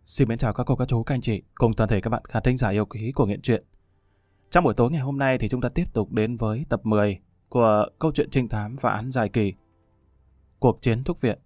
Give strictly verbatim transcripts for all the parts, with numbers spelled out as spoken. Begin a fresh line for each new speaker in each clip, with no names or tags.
Xin mến chào các cô, các chú, các anh chị cùng toàn thể các bạn khán thính giả yêu quý của Nghiện Truyện. Trong buổi tối ngày hôm nay thì chúng ta tiếp tục đến với tập mười của câu chuyện trinh thám và án dài kỳ Cuộc chiến thuốc viện.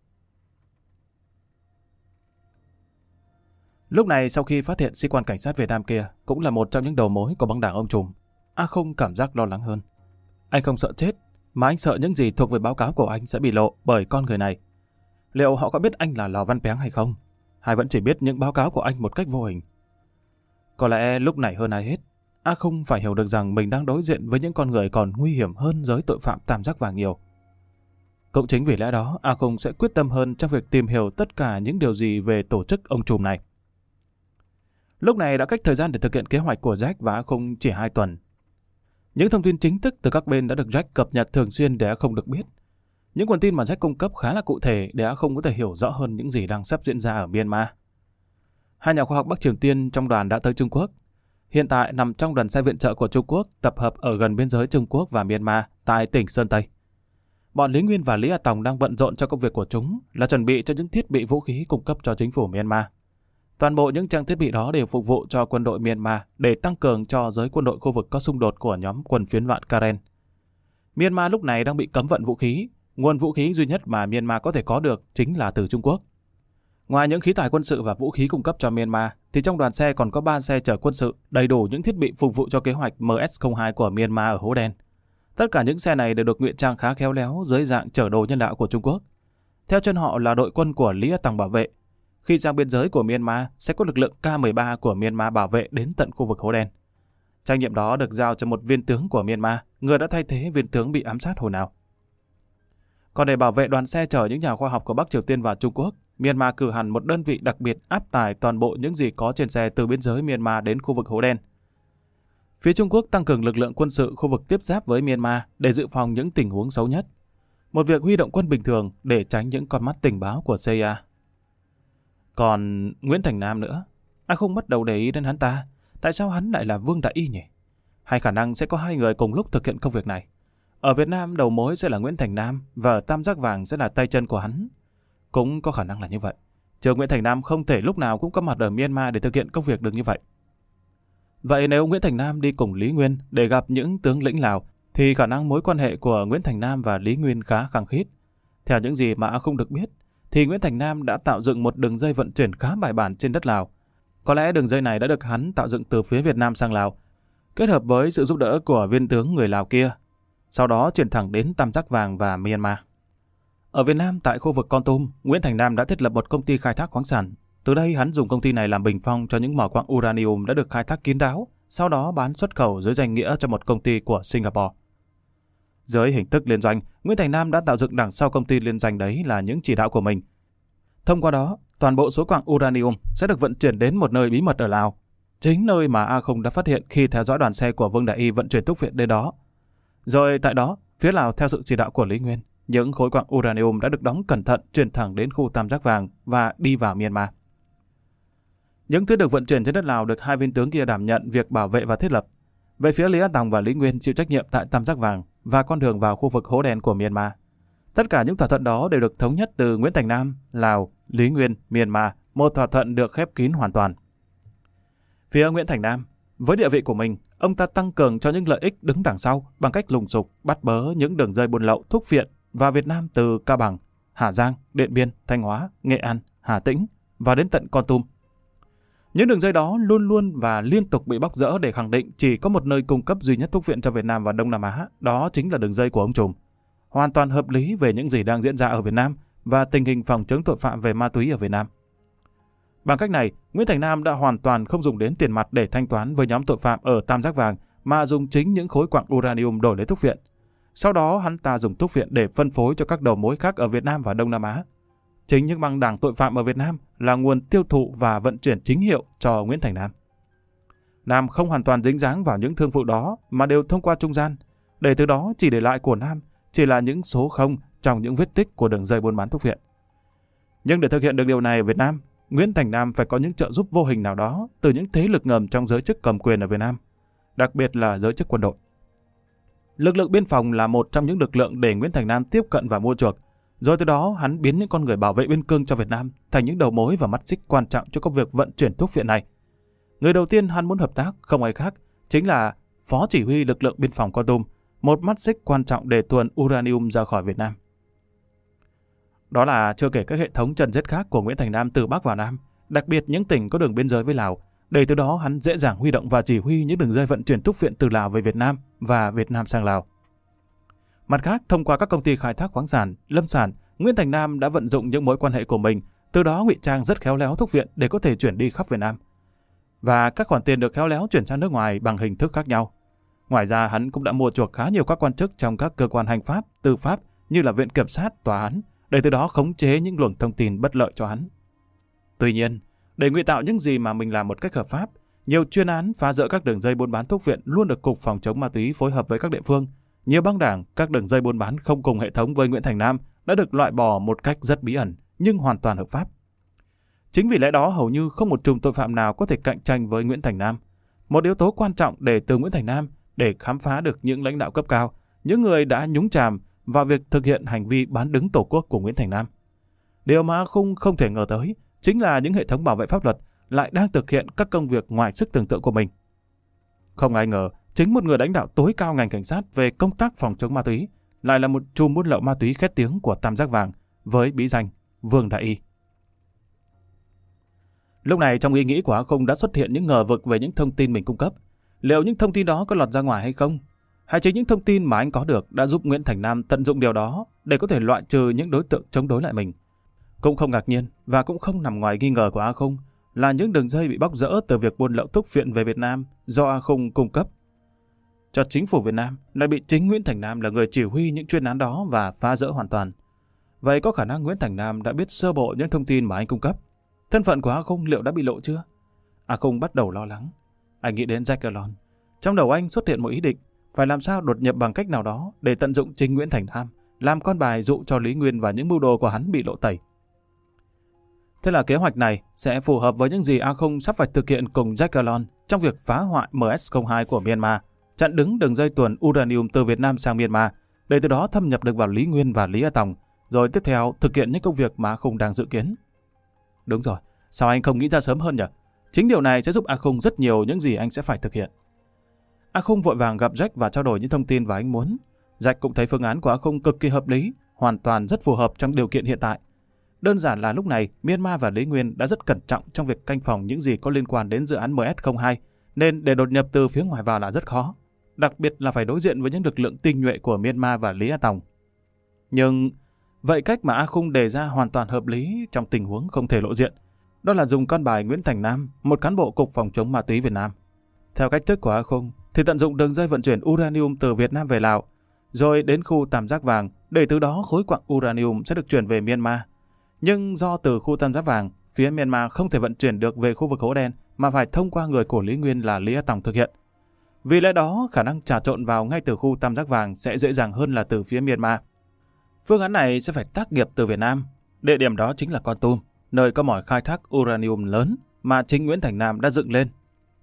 Lúc này sau khi phát hiện sĩ quan cảnh sát Việt Nam kia cũng là một trong những đầu mối của băng đảng ông trùm, A Không cảm giác lo lắng hơn. Anh không sợ chết, mà anh sợ những gì thuộc về báo cáo của anh sẽ bị lộ bởi con người này. Liệu họ có biết anh là Lò Văn Péng hay không? Hay vẫn chỉ biết những báo cáo của anh một cách vô hình? Có lẽ lúc này hơn ai hết, A Không phải hiểu được rằng mình đang đối diện với những con người còn nguy hiểm hơn giới tội phạm tam giác vàng nhiều. Cũng chính vì lẽ đó, A Không sẽ quyết tâm hơn trong việc tìm hiểu tất cả những điều gì về tổ chức ông trùm này. Lúc này đã cách thời gian để thực hiện kế hoạch của Jack và A Không chỉ hai tuần. Những thông tin chính thức từ các bên đã được Jack cập nhật thường xuyên để A Không được biết. Những nguồn tin mà Jack cung cấp khá là cụ thể để A Không có thể hiểu rõ hơn những gì đang sắp diễn ra ở Myanmar. Hai nhà khoa học Bắc Triều Tiên trong đoàn đã tới Trung Quốc. Hiện tại nằm trong đoàn xe viện trợ của Trung Quốc tập hợp ở gần biên giới Trung Quốc và Myanmar tại tỉnh Sơn Tây. Bọn Lý Nguyên và Lý A Tòng đang bận rộn cho công việc của chúng là chuẩn bị cho những thiết bị vũ khí cung cấp cho chính phủ Myanmar. Toàn bộ những trang thiết bị đó đều phục vụ cho quân đội Myanmar để tăng cường cho giới quân đội khu vực có xung đột của nhóm quân phiến loạn Karen. Myanmar lúc này đang bị cấm vận vũ khí. Nguồn vũ khí duy nhất mà Myanmar có thể có được chính là từ Trung Quốc. Ngoài những khí tài quân sự và vũ khí cung cấp cho Myanmar, thì trong đoàn xe còn có ba xe chở quân sự đầy đủ những thiết bị phục vụ cho kế hoạch M S không hai của Myanmar ở Hố Đen. Tất cả những xe này đều được ngụy trang khá khéo léo dưới dạng chở đồ nhân đạo của Trung Quốc. Theo chân họ là đội quân của Lý A Tòng bảo vệ. Khi sang biên giới của Myanmar, sẽ có lực lượng K mười ba của Myanmar bảo vệ đến tận khu vực Hố Đen. Trách nhiệm đó được giao cho một viên tướng của Myanmar, người đã thay thế viên tướng bị ám sát hồi nào. Còn để bảo vệ đoàn xe chở những nhà khoa học của Bắc Triều Tiên và Trung Quốc, Myanmar cử hẳn một đơn vị đặc biệt áp tải toàn bộ những gì có trên xe từ biên giới Myanmar đến khu vực Hố Đen. Phía Trung Quốc tăng cường lực lượng quân sự khu vực tiếp giáp với Myanmar để dự phòng những tình huống xấu nhất. Một việc huy động quân bình thường để tránh những con mắt tình báo của C I A. Còn Nguyễn Thành Nam nữa, anh không bắt đầu để ý đến hắn ta. Tại sao hắn lại là Vương Đại Y nhỉ? Hay khả năng sẽ có hai người cùng lúc thực hiện công việc này? Ở Việt Nam đầu mối sẽ là Nguyễn Thành Nam và ở Tam Giác Vàng sẽ là tay chân của hắn. Cũng có khả năng là như vậy. Chứ Nguyễn Thành Nam không thể lúc nào cũng có mặt ở Myanmar để thực hiện công việc được như vậy. Vậy nếu Nguyễn Thành Nam đi cùng Lý Nguyên để gặp những tướng lĩnh Lào, thì khả năng mối quan hệ của Nguyễn Thành Nam và Lý Nguyên khá khăng khít. Theo những gì mà không được biết, thì Nguyễn Thành Nam đã tạo dựng một đường dây vận chuyển khá bài bản trên đất Lào. Có lẽ đường dây này đã được hắn tạo dựng từ phía Việt Nam sang Lào, kết hợp với sự giúp đỡ của viên tướng người Lào kia, sau đó chuyển thẳng đến Tam Giác Vàng và Myanmar. Ở Việt Nam, tại khu vực Kon Tum, Nguyễn Thành Nam đã thiết lập một công ty khai thác khoáng sản. Từ đây hắn dùng công ty này làm bình phong cho những mỏ quặng uranium đã được khai thác kín đáo, sau đó bán xuất khẩu dưới danh nghĩa cho một công ty của Singapore. Dưới hình thức liên doanh, Nguyễn Thành Nam đã tạo dựng đằng sau công ty liên doanh đấy là những chỉ đạo của mình. Thông qua đó, toàn bộ số quặng uranium sẽ được vận chuyển đến một nơi bí mật ở Lào, chính nơi mà A Không đã phát hiện khi theo dõi đoàn xe của Vương Đại Y vận chuyển thuốc viện đến đó. Rồi tại đó, phía Lào theo sự chỉ đạo của Lý Nguyên, những khối quặng uranium đã được đóng cẩn thận chuyển thẳng đến khu Tam Giác Vàng và đi vào Myanmar. Những thứ được vận chuyển trên đất Lào được hai viên tướng kia đảm nhận việc bảo vệ và thiết lập. Về phía Lý A Tòng và Lý Nguyên chịu trách nhiệm tại Tam Giác Vàng và con đường vào khu vực Hố Đen của Myanmar. Tất cả những thỏa thuận đó đều được thống nhất từ Nguyễn Thành Nam, Lào, Lý Nguyên, Myanmar, một thỏa thuận được khép kín hoàn toàn. Phía Nguyễn Thành Nam, với địa vị của mình, ông ta tăng cường cho những lợi ích đứng đằng sau bằng cách lùng sục, bắt bớ những đường dây buôn lậu thuốc viện vào Việt Nam từ Cao Bằng, Hà Giang, Điện Biên, Thanh Hóa, Nghệ An, Hà Tĩnh và đến tận Kon Tum. Những đường dây đó luôn luôn và liên tục bị bóc rỡ để khẳng định chỉ có một nơi cung cấp duy nhất thuốc viện cho Việt Nam và Đông Nam Á, đó chính là đường dây của ông trùm. Hoàn toàn hợp lý về những gì đang diễn ra ở Việt Nam và tình hình phòng chống tội phạm về ma túy ở Việt Nam. Bằng cách này, Nguyễn Thành Nam đã hoàn toàn không dùng đến tiền mặt để thanh toán với nhóm tội phạm ở Tam Giác Vàng, mà dùng chính những khối quặng uranium đổi lấy thuốc viện. Sau đó hắn ta dùng thuốc viện để phân phối cho các đầu mối khác ở Việt Nam và Đông Nam Á. Chính những băng đảng tội phạm ở Việt Nam là nguồn tiêu thụ và vận chuyển chính hiệu cho Nguyễn Thành Nam. Nam không hoàn toàn dính dáng vào những thương vụ đó mà đều thông qua trung gian, để từ đó chỉ để lại của Nam chỉ là những số không trong những vết tích của đường dây buôn bán thuốc viện. Nhưng để thực hiện được điều này ở Việt Nam, Nguyễn Thành Nam phải có những trợ giúp vô hình nào đó từ những thế lực ngầm trong giới chức cầm quyền ở Việt Nam, đặc biệt là giới chức quân đội. Lực lượng biên phòng là một trong những lực lượng để Nguyễn Thành Nam tiếp cận và mua chuộc, Rồi từ đó hắn biến những con người bảo vệ biên cương cho Việt Nam thành những đầu mối và mắt xích quan trọng cho công việc vận chuyển thuốc viện này. Người đầu tiên hắn muốn hợp tác không ai khác chính là Phó Chỉ huy lực lượng biên phòng Kon Tum, một mắt xích quan trọng để tuồn uranium ra khỏi Việt Nam. Đó là chưa kể các hệ thống chân rết khác của Nguyễn Thành Nam từ Bắc vào Nam, đặc biệt những tỉnh có đường biên giới với Lào, để từ đó hắn dễ dàng huy động và chỉ huy những đường dây vận chuyển thuốc viện từ Lào về Việt Nam và Việt Nam sang Lào. Mặt khác, thông qua các công ty khai thác khoáng sản, lâm sản, Nguyễn Thành Nam đã vận dụng những mối quan hệ của mình, từ đó ngụy trang rất khéo léo thuốc viện để có thể chuyển đi khắp Việt Nam. Và các khoản tiền được khéo léo chuyển sang nước ngoài bằng hình thức khác nhau. Ngoài ra, hắn cũng đã mua chuộc khá nhiều các quan chức trong các cơ quan hành pháp, tư pháp như là viện kiểm sát, tòa án, để từ đó khống chế những luồng thông tin bất lợi cho hắn. Tuy nhiên, để ngụy tạo những gì mà mình làm một cách hợp pháp, nhiều chuyên án phá rỡ các đường dây buôn bán thuốc viện luôn được Cục Phòng chống ma túy phối hợp với các địa phương. Nhiều băng đảng, các đường dây buôn bán không cùng hệ thống với Nguyễn Thành Nam đã được loại bỏ một cách rất bí ẩn nhưng hoàn toàn hợp pháp. Chính vì lẽ đó hầu như không một chùm tội phạm nào có thể cạnh tranh với Nguyễn Thành Nam. Một yếu tố quan trọng để từ Nguyễn Thành Nam để khám phá được những lãnh đạo cấp cao, những người đã nhúng chàm vào việc thực hiện hành vi bán đứng Tổ quốc của Nguyễn Thành Nam. Điều mà Khung không thể ngờ tới chính là những hệ thống bảo vệ pháp luật lại đang thực hiện các công việc ngoài sức tưởng tượng của mình. Không ai ngờ, chính một người lãnh đạo tối cao ngành cảnh sát về công tác phòng chống ma túy lại là một chùm buôn lậu ma túy khét tiếng của Tam Giác Vàng với bí danh Vương Đại Y. Lúc này trong ý nghĩ của A Khung đã xuất hiện những ngờ vực về những thông tin mình cung cấp. Liệu những thông tin đó có lọt ra ngoài hay không? Hay chính những thông tin mà anh có được đã giúp Nguyễn Thành Nam tận dụng điều đó để có thể loại trừ những đối tượng chống đối lại mình? Cũng không ngạc nhiên và cũng không nằm ngoài nghi ngờ của A Khung là những đường dây bị bóc rỡ từ việc buôn lậu thuốc viện về Việt Nam do A Khung cung cấp cho chính phủ Việt Nam lại bị chính Nguyễn Thành Nam là người chỉ huy những chuyên án đó và phá rỡ hoàn toàn. Vậy có khả năng Nguyễn Thành Nam đã biết sơ bộ những thông tin mà anh cung cấp. Thân phận của A Khung liệu đã bị lộ chưa? A Khung bắt đầu lo lắng. Anh nghĩ đến Jack Garlon. Trong đầu anh xuất hiện một ý định phải làm sao đột nhập bằng cách nào đó để tận dụng chính Nguyễn Thành Nam, làm con bài dụ cho Lý Nguyên và những mưu đồ của hắn bị lộ tẩy. Thế là kế hoạch này sẽ phù hợp với những gì A Khung sắp phải thực hiện cùng Jack Garlon trong việc phá hoại M S không hai của Myanmar, chặn đứng đường dây tuồn uranium từ Việt Nam sang Myanmar, để từ đó thâm nhập được vào Lý Nguyên và Lý A Tòng, rồi tiếp theo thực hiện những công việc mà A Khung đang dự kiến. Đúng rồi, sao anh không nghĩ ra sớm hơn nhỉ? Chính điều này sẽ giúp A Khung rất nhiều những gì anh sẽ phải thực hiện. A Khung vội vàng gặp Jack và trao đổi những thông tin mà anh muốn. Jack cũng thấy phương án của A Khung cực kỳ hợp lý, hoàn toàn rất phù hợp trong điều kiện hiện tại. Đơn giản là lúc này, Myanmar và Lý Nguyên đã rất cẩn trọng trong việc canh phòng những gì có liên quan đến dự án M S không hai, nên để đột nhập từ phía ngoài vào là rất khó. Đặc biệt là phải đối diện với những lực lượng tinh nhuệ của Myanmar và Lý A Tòng. Nhưng vậy cách mà A Khung đề ra hoàn toàn hợp lý trong tình huống không thể lộ diện. Đó là dùng con bài Nguyễn Thành Nam, một cán bộ Cục Phòng chống ma túy Việt Nam. Theo cách thức của A Khung, thì tận dụng đường dây vận chuyển uranium từ Việt Nam về Lào, rồi đến khu Tam Giác Vàng, để từ đó khối quặng uranium sẽ được chuyển về Myanmar. Nhưng do từ khu Tam Giác Vàng, phía Myanmar không thể vận chuyển được về khu vực hố đen mà phải thông qua người của Lý Nguyên là Lý A Tòng thực hiện. Vì lẽ đó, khả năng trà trộn vào ngay từ khu Tam Giác Vàng sẽ dễ dàng hơn là từ phía Myanmar. Phương án này sẽ phải tác nghiệp từ Việt Nam. Địa điểm đó chính là Kon Tum, nơi có mỏ khai thác uranium lớn mà chính Nguyễn Thành Nam đã dựng lên.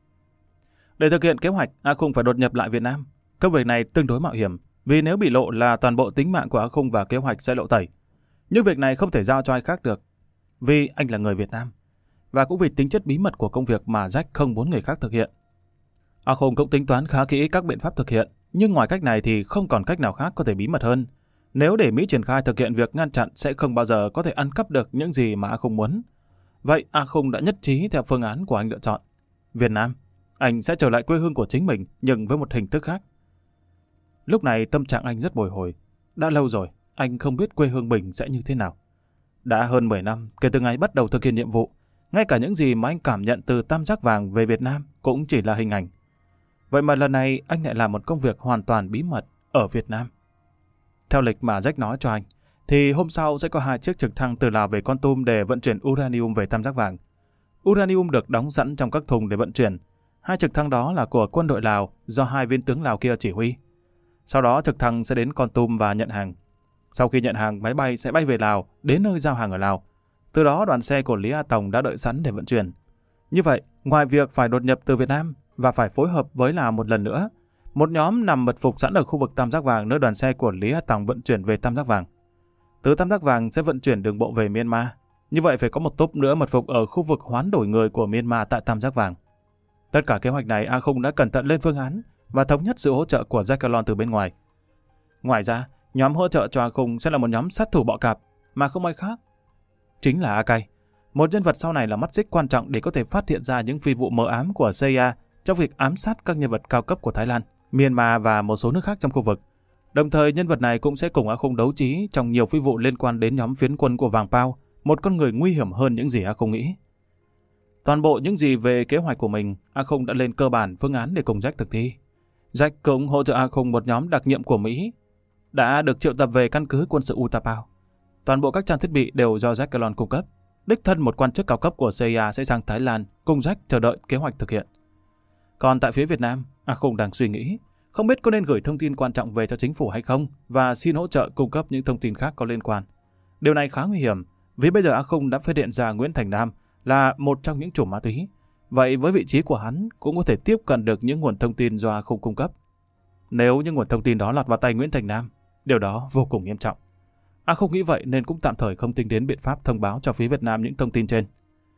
Để thực hiện kế hoạch, A Khung phải đột nhập lại Việt Nam. Công việc này tương đối mạo hiểm, vì nếu bị lộ là toàn bộ tính mạng của A Khung và kế hoạch sẽ lộ tẩy. Nhưng việc này không thể giao cho ai khác được, vì anh là người Việt Nam, và cũng vì tính chất bí mật của công việc mà Jack không muốn người khác thực hiện. A Khung cũng tính toán khá kỹ các biện pháp thực hiện, nhưng ngoài cách này thì không còn cách nào khác có thể bí mật hơn. Nếu để Mỹ triển khai thực hiện việc ngăn chặn sẽ không bao giờ có thể ăn cắp được những gì mà A Khung muốn. Vậy A Khung đã nhất trí theo phương án của anh lựa chọn. Việt Nam, anh sẽ trở lại quê hương của chính mình nhưng với một hình thức khác. Lúc này tâm trạng anh rất bồi hồi. Đã lâu rồi, anh không biết quê hương mình sẽ như thế nào. Đã hơn mười năm kể từ ngày bắt đầu thực hiện nhiệm vụ, ngay cả những gì mà anh cảm nhận từ Tam Giác Vàng về Việt Nam cũng chỉ là hình ảnh. Vậy mà lần này anh lại làm một công việc hoàn toàn bí mật ở Việt Nam. Theo lịch mà Jack nói cho anh, thì hôm sau sẽ có hai chiếc trực thăng từ Lào về Kon Tum để vận chuyển uranium về Tam Giác Vàng. Uranium được đóng sẵn trong các thùng để vận chuyển. Hai trực thăng đó là của quân đội Lào do hai viên tướng Lào kia chỉ huy. Sau đó trực thăng sẽ đến Kon Tum và nhận hàng. Sau khi nhận hàng, máy bay sẽ bay về Lào, đến nơi giao hàng ở Lào. Từ đó đoàn xe của Lý A Tòng đã đợi sẵn để vận chuyển. Như vậy, ngoài việc phải đột nhập từ Việt Nam và phải phối hợp với Lào một lần nữa, một nhóm nằm mật phục sẵn ở khu vực Tam Giác Vàng nơi đoàn xe của Lý A Tòng vận chuyển về Tam Giác Vàng. Từ Tam Giác Vàng sẽ vận chuyển đường bộ về Myanmar. Như vậy phải có một tốp nữa mật phục ở khu vực hoán đổi người của Myanmar tại Tam Giác Vàng. Tất cả kế hoạch này A Khung đã cẩn thận lên phương án và thống nhất sự hỗ trợ của Jacqueline từ bên ngoài. Ngoài ra, nhóm hỗ trợ cho A Khung sẽ là một nhóm sát thủ bọ cạp mà không ai khác. Chính là A Cai, một nhân vật sau này là mắt xích quan trọng để có thể phát hiện ra những phi vụ mờ ám của xê i a trong việc ám sát các nhân vật cao cấp của Thái Lan, Myanmar và một số nước khác trong khu vực. Đồng thời, nhân vật này cũng sẽ cùng A Khung đấu trí trong nhiều phi vụ liên quan đến nhóm phiến quân của Vàng Pao, một con người nguy hiểm hơn những gì A Khung nghĩ. Toàn bộ những gì về kế hoạch của mình, A Khung đã lên cơ bản phương án để cùng Jack thực thi. Jack cũng hỗ trợ A Khung một nhóm đặc nhiệm của Mỹ đã được triệu tập về căn cứ quân sự Utapao. Toàn bộ các trang thiết bị đều do Jacqueline cung cấp. Đích thân một quan chức cao cấp của xê i a sẽ sang Thái Lan cùng Jack chờ đợi kế hoạch thực hiện. Còn tại phía Việt Nam, A Khung đang suy nghĩ không biết có nên gửi thông tin quan trọng về cho chính phủ hay không và xin hỗ trợ cung cấp những thông tin khác có liên quan. Điều này khá nguy hiểm vì bây giờ A Khung đã phát hiện ra Nguyễn Thành Nam là một trong những chủ ma túy. Vậy với vị trí của hắn cũng có thể tiếp cận được những nguồn thông tin do A Khung cung cấp. Nếu những nguồn thông tin đó lọt vào tay Nguyễn Thành Nam, điều đó vô cùng nghiêm trọng. A Khung nghĩ vậy nên cũng tạm thời không tính đến biện pháp thông báo cho phía Việt Nam những thông tin trên.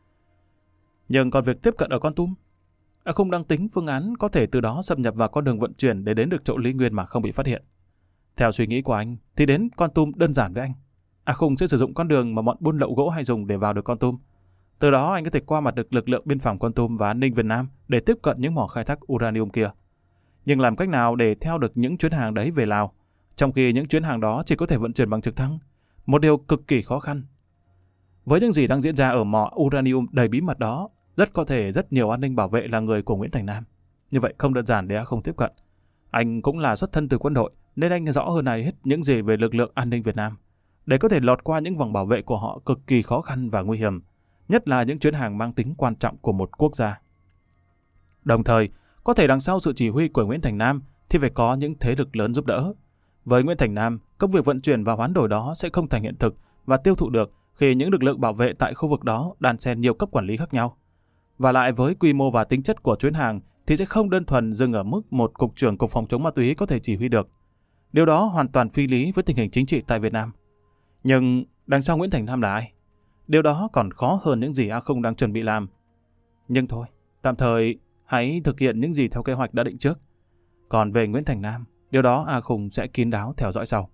Nhưng còn việc tiếp cận ở Kon Tum, A Khung đang tính phương án có thể từ đó xâm nhập vào con đường vận chuyển để đến được chỗ Lý Nguyên mà không bị phát hiện. Theo suy nghĩ của anh thì đến Kon Tum đơn giản với anh. A Khung sẽ sử dụng con đường mà bọn buôn lậu gỗ hay dùng để vào được Kon Tum. Từ đó anh có thể qua mặt được lực lượng biên phòng Kon Tum và an ninh Việt Nam để tiếp cận những mỏ khai thác uranium kia. Nhưng làm cách nào để theo được những chuyến hàng đấy về Lào, trong khi những chuyến hàng đó chỉ có thể vận chuyển bằng trực thăng? Một điều cực kỳ khó khăn. Với những gì đang diễn ra ở mỏ uranium đầy bí mật đó, rất có thể rất nhiều an ninh bảo vệ là người của Nguyễn Thành Nam. Như vậy không đơn giản để A Khung tiếp cận. Anh cũng là xuất thân từ quân đội, nên anh rõ hơn ai hết những gì về lực lượng an ninh Việt Nam. Để có thể lọt qua những vòng bảo vệ của họ cực kỳ khó khăn và nguy hiểm, nhất là những chuyến hàng mang tính quan trọng của một quốc gia. Đồng thời, có thể đằng sau sự chỉ huy của Nguyễn Thành Nam thì phải có những thế lực lớn giúp đỡ. Với Nguyễn Thành Nam, công việc vận chuyển và hoán đổi đó sẽ không thành hiện thực và tiêu thụ được khi những lực lượng bảo vệ tại khu vực đó đan xen nhiều cấp quản lý khác nhau. Và lại với quy mô và tính chất của chuyến hàng thì sẽ không đơn thuần dừng ở mức một cục trưởng cục phòng chống ma túy có thể chỉ huy được. Điều đó hoàn toàn phi lý với tình hình chính trị tại Việt Nam. Nhưng đằng sau Nguyễn Thành Nam là ai? Điều đó còn khó hơn những gì A Khung đang chuẩn bị làm. Nhưng thôi, tạm thời hãy thực hiện những gì theo kế hoạch đã định trước. Còn về Nguyễn Thành Nam, điều đó A Khung sẽ kín đáo theo dõi sau.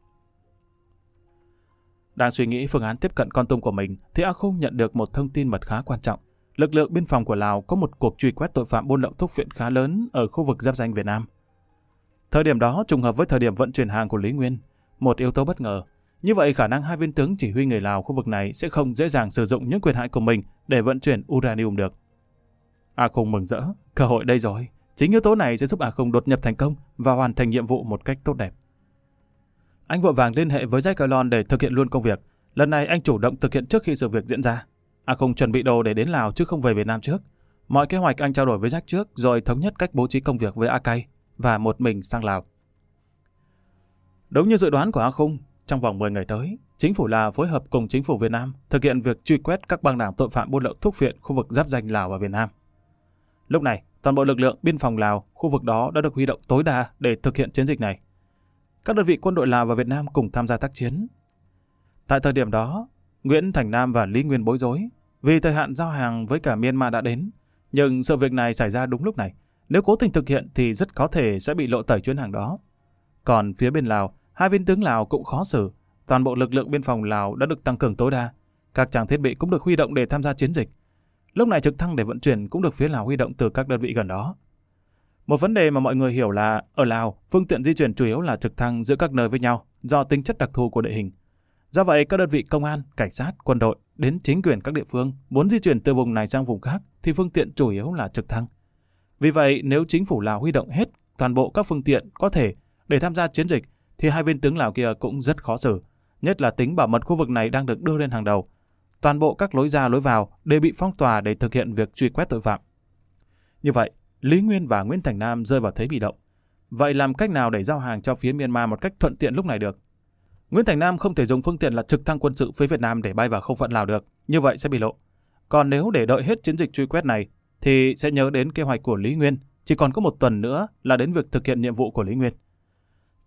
Đang suy nghĩ phương án tiếp cận Kon Tum của mình thì A Khung nhận được một thông tin mật khá quan trọng. Lực lượng biên phòng của Lào có một cuộc truy quét tội phạm buôn lậu thuốc phiện khá lớn ở khu vực giáp ranh Việt Nam. Thời điểm đó trùng hợp với thời điểm vận chuyển hàng của Lý Nguyên, một yếu tố bất ngờ. Như vậy khả năng hai viên tướng chỉ huy người Lào khu vực này sẽ không dễ dàng sử dụng những quyền hạn của mình để vận chuyển uranium được. A Khung mừng rỡ, cơ hội đây rồi. Chính yếu tố này sẽ giúp A Khung đột nhập thành công và hoàn thành nhiệm vụ một cách tốt đẹp. Anh vội vàng liên hệ với Jacqueline để thực hiện luôn công việc. Lần này anh chủ động thực hiện trước khi sự việc diễn ra. A Khung chuẩn bị đồ để đến Lào chứ không về Việt Nam trước. Mọi kế hoạch anh trao đổi với Jack trước rồi thống nhất cách bố trí công việc với A Cai và một mình sang Lào. Đúng như dự đoán của A Khung, trong vòng mười ngày tới, chính phủ Lào phối hợp cùng chính phủ Việt Nam thực hiện việc truy quét các băng đảng tội phạm buôn lậu thuốc phiện khu vực giáp ranh Lào và Việt Nam. Lúc này, toàn bộ lực lượng biên phòng Lào khu vực đó đã được huy động tối đa để thực hiện chiến dịch này. Các đơn vị quân đội Lào và Việt Nam cùng tham gia tác chiến. Tại thời điểm đó, Nguyễn Thành Nam và Lý Nguyên bối rối vì thời hạn giao hàng với cả Myanmar đã đến. Nhưng sự việc này xảy ra đúng lúc này. Nếu cố tình thực hiện thì rất có thể sẽ bị lộ tẩy chuyến hàng đó. Còn phía bên Lào, hai viên tướng Lào cũng khó xử. Toàn bộ lực lượng biên phòng Lào đã được tăng cường tối đa. Các trang thiết bị cũng được huy động để tham gia chiến dịch. Lúc này trực thăng để vận chuyển cũng được phía Lào huy động từ các đơn vị gần đó. Một vấn đề mà mọi người hiểu là ở Lào, phương tiện di chuyển chủ yếu là trực thăng giữa các nơi với nhau do tính chất đặc thù của địa hình. Do vậy, các đơn vị công an, cảnh sát, quân đội đến chính quyền các địa phương muốn di chuyển từ vùng này sang vùng khác thì phương tiện chủ yếu là trực thăng. Vì vậy, nếu chính phủ Lào huy động hết toàn bộ các phương tiện có thể để tham gia chiến dịch thì hai viên tướng Lào kia cũng rất khó xử, nhất là tính bảo mật khu vực này đang được đưa lên hàng đầu. Toàn bộ các lối ra lối vào đều bị phong tỏa để thực hiện việc truy quét tội phạm. Như vậy, Lý Nguyên và Nguyễn Thành Nam rơi vào thế bị động. Vậy làm cách nào để giao hàng cho phía Myanmar một cách thuận tiện lúc này được? Nguyễn Thành Nam không thể dùng phương tiện là trực thăng quân sự phía Việt Nam để bay vào không phận Lào được, như vậy sẽ bị lộ. Còn nếu để đợi hết chiến dịch truy quét này thì sẽ nhớ đến kế hoạch của Lý Nguyên, chỉ còn có một tuần nữa là đến việc thực hiện nhiệm vụ của Lý Nguyên.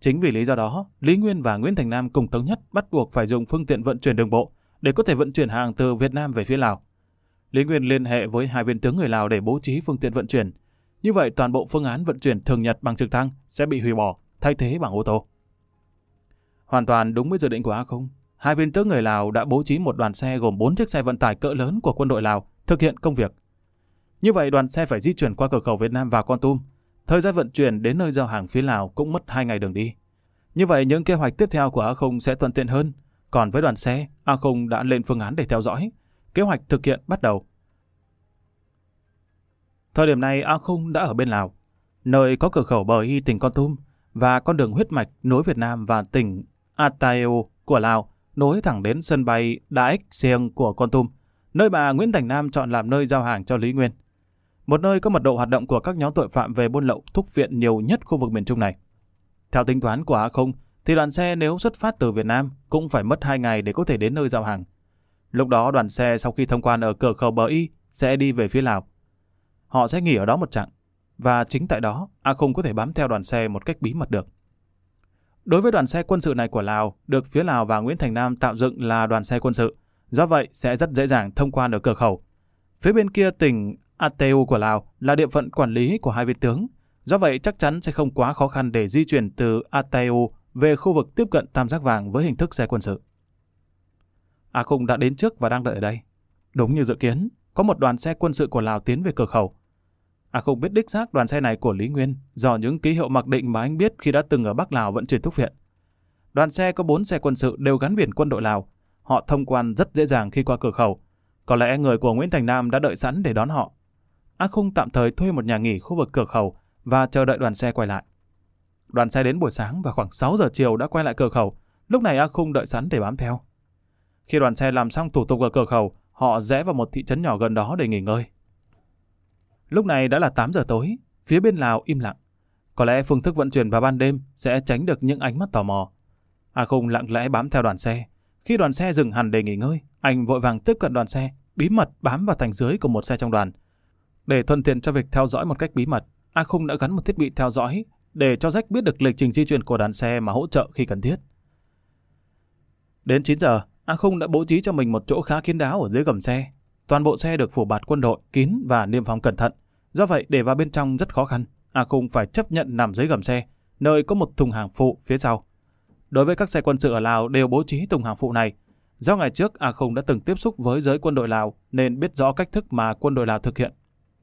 Chính vì lý do đó, Lý Nguyên và Nguyễn Thành Nam cùng thống nhất bắt buộc phải dùng phương tiện vận chuyển đường bộ để có thể vận chuyển hàng từ Việt Nam về phía Lào. Lý Nguyên liên hệ với hai viên tướng người Lào để bố trí phương tiện vận chuyển. Như vậy toàn bộ phương án vận chuyển thường nhật bằng trực thăng sẽ bị hủy bỏ, thay thế bằng ô tô. Hoàn toàn đúng với dự định của A Không, hai viên tướng người Lào đã bố trí một đoàn xe gồm bốn chiếc xe vận tải cỡ lớn của quân đội Lào thực hiện công việc. Như vậy đoàn xe phải di chuyển qua cửa khẩu Việt Nam vào Kon Tum. Thời gian vận chuyển đến nơi giao hàng phía Lào cũng mất hai ngày đường đi. Như vậy những kế hoạch tiếp theo của A Không sẽ thuận tiện hơn. Còn với đoàn xe, A Không đã lên phương án để theo dõi. Kế hoạch thực hiện bắt đầu. Thời điểm này A Không đã ở bên Lào, nơi có cửa khẩu Bờ Y tỉnh Kon Tum và con đường huyết mạch nối Việt Nam và tỉnh Ataeo của Lào nối thẳng đến sân bay Daek Sieng của Kon Tum, nơi bà Nguyễn Thành Nam chọn làm nơi giao hàng cho Lý Nguyên. Một nơi có mật độ hoạt động của các nhóm tội phạm về buôn lậu thuốc viện nhiều nhất khu vực miền Trung này. Theo tính toán của A Không, thì đoàn xe nếu xuất phát từ Việt Nam cũng phải mất hai ngày để có thể đến nơi giao hàng. Lúc đó đoàn xe sau khi thông quan ở cửa khẩu Bờ Y sẽ đi về phía Lào. Họ sẽ nghỉ ở đó một chặng, và chính tại đó A Không có thể bám theo đoàn xe một cách bí mật được. Đối với đoàn xe quân sự này của Lào, được phía Lào và Nguyễn Thành Nam tạo dựng là đoàn xe quân sự, do vậy sẽ rất dễ dàng thông quan ở cửa khẩu. Phía bên kia tỉnh Ataeo của Lào là địa phận quản lý của hai viên tướng, do vậy chắc chắn sẽ không quá khó khăn để di chuyển từ Ataeo về khu vực tiếp cận Tam Giác Vàng với hình thức xe quân sự. A Không đã đến trước và đang đợi ở đây. Đúng như dự kiến, có một đoàn xe quân sự của Lào tiến về cửa khẩu. A Không biết đích xác đoàn xe này của Lý Nguyên do những ký hiệu mặc định mà anh biết khi đã từng ở Bắc Lào vận chuyển thuốc viện. Đoàn xe có bốn xe quân sự đều gắn biển quân đội Lào. Họ thông quan rất dễ dàng khi qua cửa khẩu. Có lẽ người của Nguyễn Thành Nam đã đợi sẵn để đón họ. A Không tạm thời thuê một nhà nghỉ khu vực cửa khẩu và chờ đợi đoàn xe quay lại. Đoàn xe đến buổi sáng và khoảng sáu giờ chiều đã quay lại cửa khẩu. Lúc này A Không đợi sẵn để bám theo. Khi đoàn xe làm xong thủ tục ở cửa khẩu, họ rẽ vào một thị trấn nhỏ gần đó để nghỉ ngơi. Lúc này đã là tám giờ tối, phía bên Lào im lặng. Có lẽ phương thức vận chuyển vào ban đêm sẽ tránh được những ánh mắt tò mò. A Không lặng lẽ bám theo đoàn xe. Khi đoàn xe dừng hẳn để nghỉ ngơi, anh vội vàng tiếp cận đoàn xe, bí mật bám vào thành dưới của một xe trong đoàn. Để thuận tiện cho việc theo dõi một cách bí mật, A Không đã gắn một thiết bị theo dõi để cho Jack biết được lịch trình di chuyển của đoàn xe mà hỗ trợ khi cần thiết. Đến chín giờ, A Không đã bố trí cho mình một chỗ khá kín đáo ở dưới gầm xe. Toàn bộ xe được phủ bạt quân đội, kín và niêm phong cẩn thận. Do vậy, để vào bên trong rất khó khăn. A Không phải chấp nhận nằm dưới gầm xe, nơi có một thùng hàng phụ phía sau. Đối với các xe quân sự ở Lào đều bố trí thùng hàng phụ này. Do ngày trước A Không đã từng tiếp xúc với giới quân đội Lào nên biết rõ cách thức mà quân đội Lào thực hiện.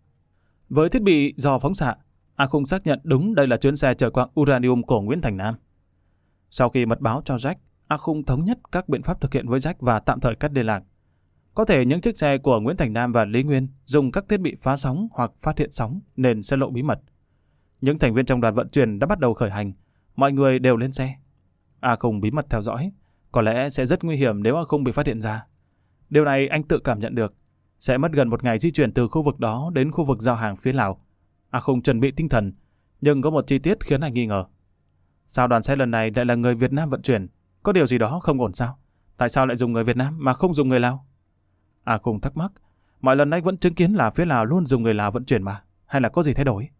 Với thiết bị dò phóng xạ, A Không xác nhận đúng đây là chuyến xe chở quặng uranium của Nguyễn Thành Nam. Sau khi mật báo cho Jack, A Không thống nhất các biện pháp thực hiện với Jack và tạm thời cắt liên lạc. Có thể những chiếc xe của Nguyễn Thành Nam và Lý Nguyên dùng các thiết bị phá sóng hoặc phát hiện sóng nên sẽ lộ bí mật. Những thành viên trong đoàn vận chuyển đã bắt đầu khởi hành. Mọi người đều lên xe. A Không bí mật theo dõi. Có lẽ sẽ rất nguy hiểm nếu A Không bị phát hiện ra. Điều này anh tự cảm nhận được. Sẽ mất gần một ngày di chuyển từ khu vực đó đến khu vực giao hàng phía Lào. A Không chuẩn bị tinh thần, nhưng có một chi tiết khiến anh nghi ngờ. Sao đoàn xe lần này lại là người Việt Nam vận chuyển? Có điều gì đó không ổn sao? Tại sao lại dùng người Việt Nam mà không dùng người Lào? A Không thắc mắc. Mọi lần anh vẫn chứng kiến là phía Lào luôn dùng người Lào vận chuyển mà. Hay là có gì thay đổi?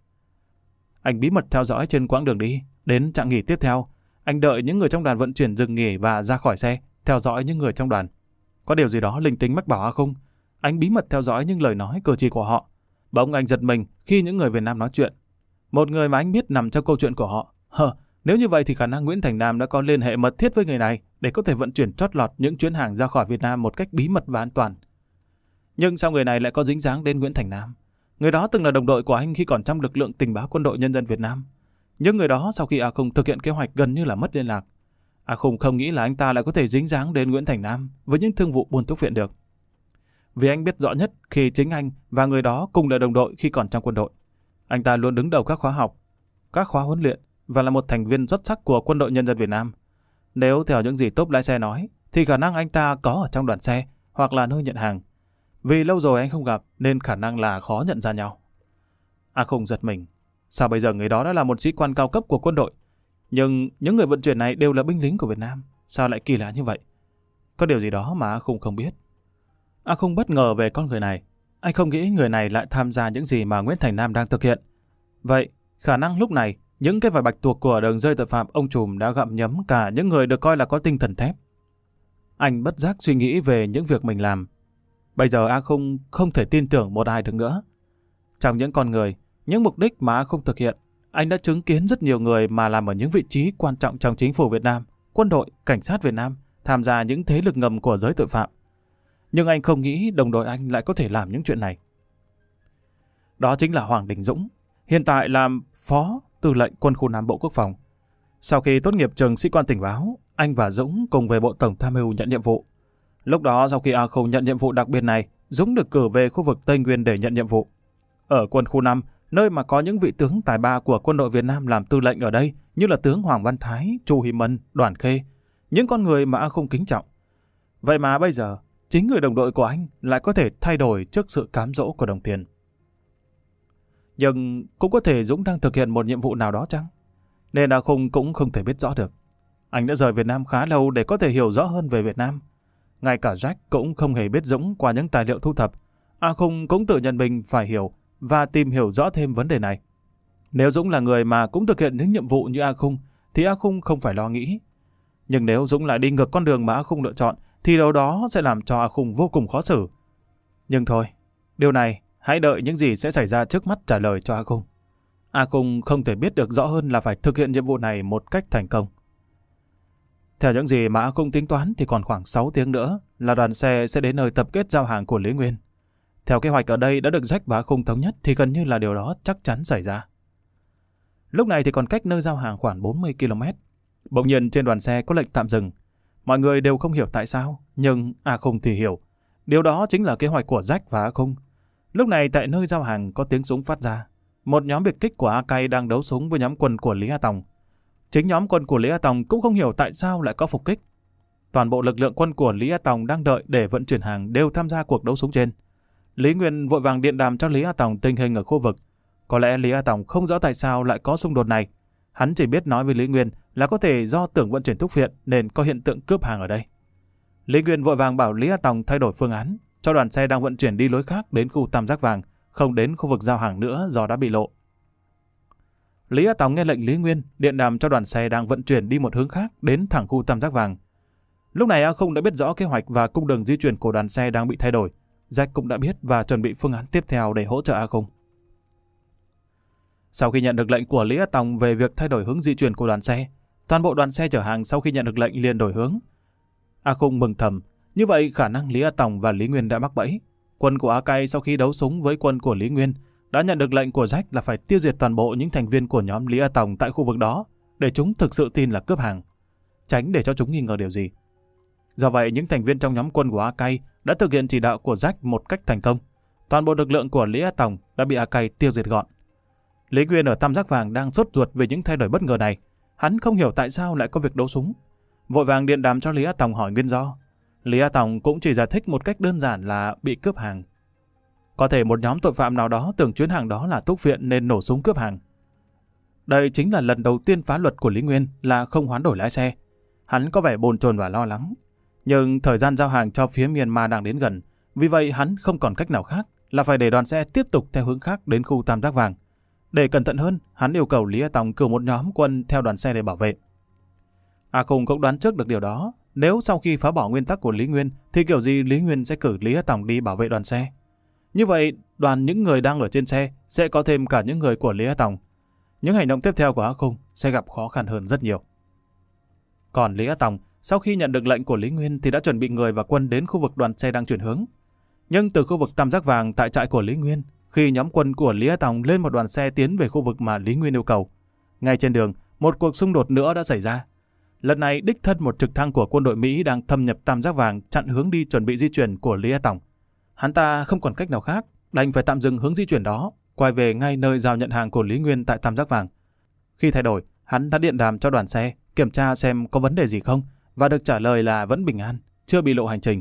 Anh bí mật theo dõi trên quãng đường đi. Đến chặng nghỉ tiếp theo, anh đợi những người trong đoàn vận chuyển dừng nghỉ và ra khỏi xe, theo dõi những người trong đoàn. Có điều gì đó linh tính mách bảo A Không. Anh bí mật theo dõi những lời nói cử chỉ của họ. Bỗng anh giật mình khi những người Việt Nam nói chuyện. Một người mà anh biết nằm trong câu chuyện của họ. Hờ, nếu như vậy thì khả năng Nguyễn Thành Nam đã có liên hệ mật thiết với người này để có thể vận chuyển trót lọt những chuyến hàng ra khỏi Việt Nam một cách bí mật và an toàn. Nhưng sao người này lại có dính dáng đến Nguyễn Thành Nam? Người đó từng là đồng đội của anh khi còn trong lực lượng tình báo quân đội nhân dân Việt Nam. Nhưng người đó sau khi A Không thực hiện kế hoạch gần như là mất liên lạc. A Không không nghĩ là anh ta lại có thể dính dáng đến Nguyễn Thành Nam với những thương vụ buôn thuốc viện được. Vì anh biết rõ nhất khi chính anh và người đó cùng là đồng đội khi còn trong quân đội. Anh ta luôn đứng đầu các khóa học, các khóa huấn luyện và là một thành viên xuất sắc của quân đội nhân dân Việt Nam. Nếu theo những gì tốp lái xe nói, thì khả năng anh ta có ở trong đoàn xe hoặc là nơi nhận hàng. Vì lâu rồi anh không gặp nên khả năng là khó nhận ra nhau. A Không giật mình. Sao bây giờ người đó đã là một sĩ quan cao cấp của quân đội? Nhưng những người vận chuyển này đều là binh lính của Việt Nam. Sao lại kỳ lạ như vậy? Có điều gì đó mà A Không không biết. A Không bất ngờ về con người này. Anh không nghĩ người này lại tham gia những gì mà Nguyễn Thành Nam đang thực hiện. Vậy, khả năng lúc này Những cái vải bạch tuộc của đường dây tội phạm ông trùm đã gặm nhấm cả những người được coi là có tinh thần thép. Anh bất giác suy nghĩ về những việc mình làm. Bây giờ A Khung không thể tin tưởng một ai được nữa. Trong những con người, những mục đích mà A Khung thực hiện, anh đã chứng kiến rất nhiều người mà làm ở những vị trí quan trọng trong chính phủ Việt Nam, quân đội, cảnh sát Việt Nam, tham gia những thế lực ngầm của giới tội phạm. Nhưng anh không nghĩ đồng đội anh lại có thể làm những chuyện này. Đó chính là Hoàng Đình Dũng, hiện tại làm Phó Tư lệnh Quân khu Nam Bộ Quốc phòng. Sau khi tốt nghiệp trường sĩ quan tình báo, anh và Dũng cùng về Bộ Tổng tham mưu nhận nhiệm vụ. Lúc đó sau khi A Khung nhận nhiệm vụ đặc biệt này, Dũng được cử về khu vực Tây Nguyên để nhận nhiệm vụ. Ở quân khu năm, nơi mà có những vị tướng tài ba của quân đội Việt Nam làm tư lệnh ở đây, như là tướng Hoàng Văn Thái, Chu Hy Mân, Đoàn Khê, những con người mà A Khung kính trọng. Vậy mà bây giờ, chính người đồng đội của anh lại có thể thay đổi trước sự cám dỗ của đồng tiền. Nhưng cũng có thể Dũng đang thực hiện một nhiệm vụ nào đó chăng? Nên A Khung cũng không thể biết rõ được. Anh đã rời Việt Nam khá lâu để có thể hiểu rõ hơn về Việt Nam. Ngay cả Jack cũng không hề biết Dũng qua những tài liệu thu thập. A Khung cũng tự nhận mình phải hiểu và tìm hiểu rõ thêm vấn đề này. Nếu Dũng là người mà cũng thực hiện những nhiệm vụ như A Khung, thì A Khung không phải lo nghĩ. Nhưng nếu Dũng lại đi ngược con đường mà A Khung lựa chọn, thì điều đó sẽ làm cho A Khung vô cùng khó xử. Nhưng thôi, điều này hãy đợi những gì sẽ xảy ra trước mắt trả lời cho A Khung. A Khung không thể biết được rõ hơn là phải thực hiện nhiệm vụ này một cách thành công. Theo những gì mà A Khung tính toán thì còn khoảng sáu tiếng nữa là đoàn xe sẽ đến nơi tập kết giao hàng của Lý Nguyên. Theo kế hoạch ở đây đã được Jack và A Khung thống nhất thì gần như là điều đó chắc chắn xảy ra. Lúc này thì còn cách nơi giao hàng khoảng bốn mươi ki lô mét. Bỗng nhiên trên đoàn xe có lệnh tạm dừng. Mọi người đều không hiểu tại sao, nhưng A Khung thì hiểu. Điều đó chính là kế hoạch của Jack và A Khung. Lúc này tại nơi giao hàng có tiếng súng phát ra. Một nhóm biệt kích của A Cay đang đấu súng với nhóm quân của Lý A Tòng. Chính nhóm quân của Lý A Tòng cũng không hiểu tại sao lại có phục kích. Toàn bộ lực lượng quân của Lý A Tòng đang đợi để vận chuyển hàng đều tham gia cuộc đấu súng trên. Lý Nguyên vội vàng điện đàm cho Lý A Tòng tình hình ở khu vực. Có lẽ Lý A Tòng không rõ tại sao lại có xung đột này. Hắn chỉ biết nói với Lý Nguyên là có thể do tưởng vận chuyển thuốc viện nên có hiện tượng cướp hàng ở đây. Lý Nguyên vội vàng bảo Lý A Tòng thay đổi phương án, cho đoàn xe đang vận chuyển đi lối khác đến khu Tam Giác Vàng, không đến khu vực giao hàng nữa do đã bị lộ. Lý A Tòng nghe lệnh Lý Nguyên điện đàm cho đoàn xe đang vận chuyển đi một hướng khác đến thẳng khu Tam Giác Vàng. Lúc này A Khung đã biết rõ kế hoạch và cung đường di chuyển của đoàn xe đang bị thay đổi. Jack cũng đã biết và chuẩn bị phương án tiếp theo để hỗ trợ A Khung. Sau khi nhận được lệnh của Lý A Tòng về việc thay đổi hướng di chuyển của đoàn xe, toàn bộ đoàn xe chở hàng sau khi nhận được lệnh liền đổi hướng. A Khung mừng thầm, như vậy khả năng Lý A Tòng và Lý Nguyên đã mắc bẫy. Quân của A Cay sau khi đấu súng với quân của Lý Nguyên đã nhận được lệnh của Jack là phải tiêu diệt toàn bộ những thành viên của nhóm Lý A Tòng tại khu vực đó để chúng thực sự tin là cướp hàng, tránh để cho chúng nghi ngờ điều gì. Do vậy, những thành viên trong nhóm quân của A Cay đã thực hiện chỉ đạo của Jack một cách thành công. Toàn bộ lực lượng của Lý A Tòng đã bị A Cay tiêu diệt gọn. Lý Nguyên ở Tam Giác Vàng đang sốt ruột về những thay đổi bất ngờ này. Hắn không hiểu tại sao lại có việc đấu súng. Vội vàng điện đàm cho Lý A Tòng hỏi nguyên do. Lý A Tòng cũng chỉ giải thích một cách đơn giản là bị cướp hàng. Có thể một nhóm tội phạm nào đó tưởng chuyến hàng đó là thuốc viện nên nổ súng cướp hàng. Đây chính là lần đầu tiên phá luật của Lý Nguyên là không hoán đổi lái xe. Hắn có vẻ bồn chồn và lo lắng. Nhưng thời gian giao hàng cho phía Myanmar đang đến gần, vì vậy hắn không còn cách nào khác là phải để đoàn xe tiếp tục theo hướng khác đến khu Tam Giác Vàng. Để cẩn thận hơn, hắn yêu cầu Lý A Tòng cử một nhóm quân theo đoàn xe để bảo vệ. A Khung cũng đoán trước được điều đó. Nếu sau khi phá bỏ nguyên tắc của Lý Nguyên thì kiểu gì Lý Nguyên sẽ cử Lý A Tòng đi bảo vệ đoàn xe. Như vậy, đoàn những người đang ở trên xe sẽ có thêm cả những người của Lý A Tòng. Những hành động tiếp theo của A Khung sẽ gặp khó khăn hơn rất nhiều. Còn Lý A Tòng, sau khi nhận được lệnh của Lý Nguyên thì đã chuẩn bị người và quân đến khu vực đoàn xe đang chuyển hướng. Nhưng từ khu vực Tam Giác Vàng tại trại của Lý Nguyên, khi nhóm quân của Lý A Tòng lên một đoàn xe tiến về khu vực mà Lý Nguyên yêu cầu, ngay trên đường, một cuộc xung đột nữa đã xảy ra. Lần này, đích thân một trực thăng của quân đội Mỹ đang thâm nhập Tam Giác Vàng chặn hướng đi chuẩn bị di chuyển của Lý A Tòng. Hắn ta không còn cách nào khác, đành phải tạm dừng hướng di chuyển đó, quay về ngay nơi giao nhận hàng của Lý Nguyên tại Tam Giác Vàng. Khi thay đổi, hắn đã điện đàm cho đoàn xe, kiểm tra xem có vấn đề gì không, và được trả lời là vẫn bình an, chưa bị lộ hành trình.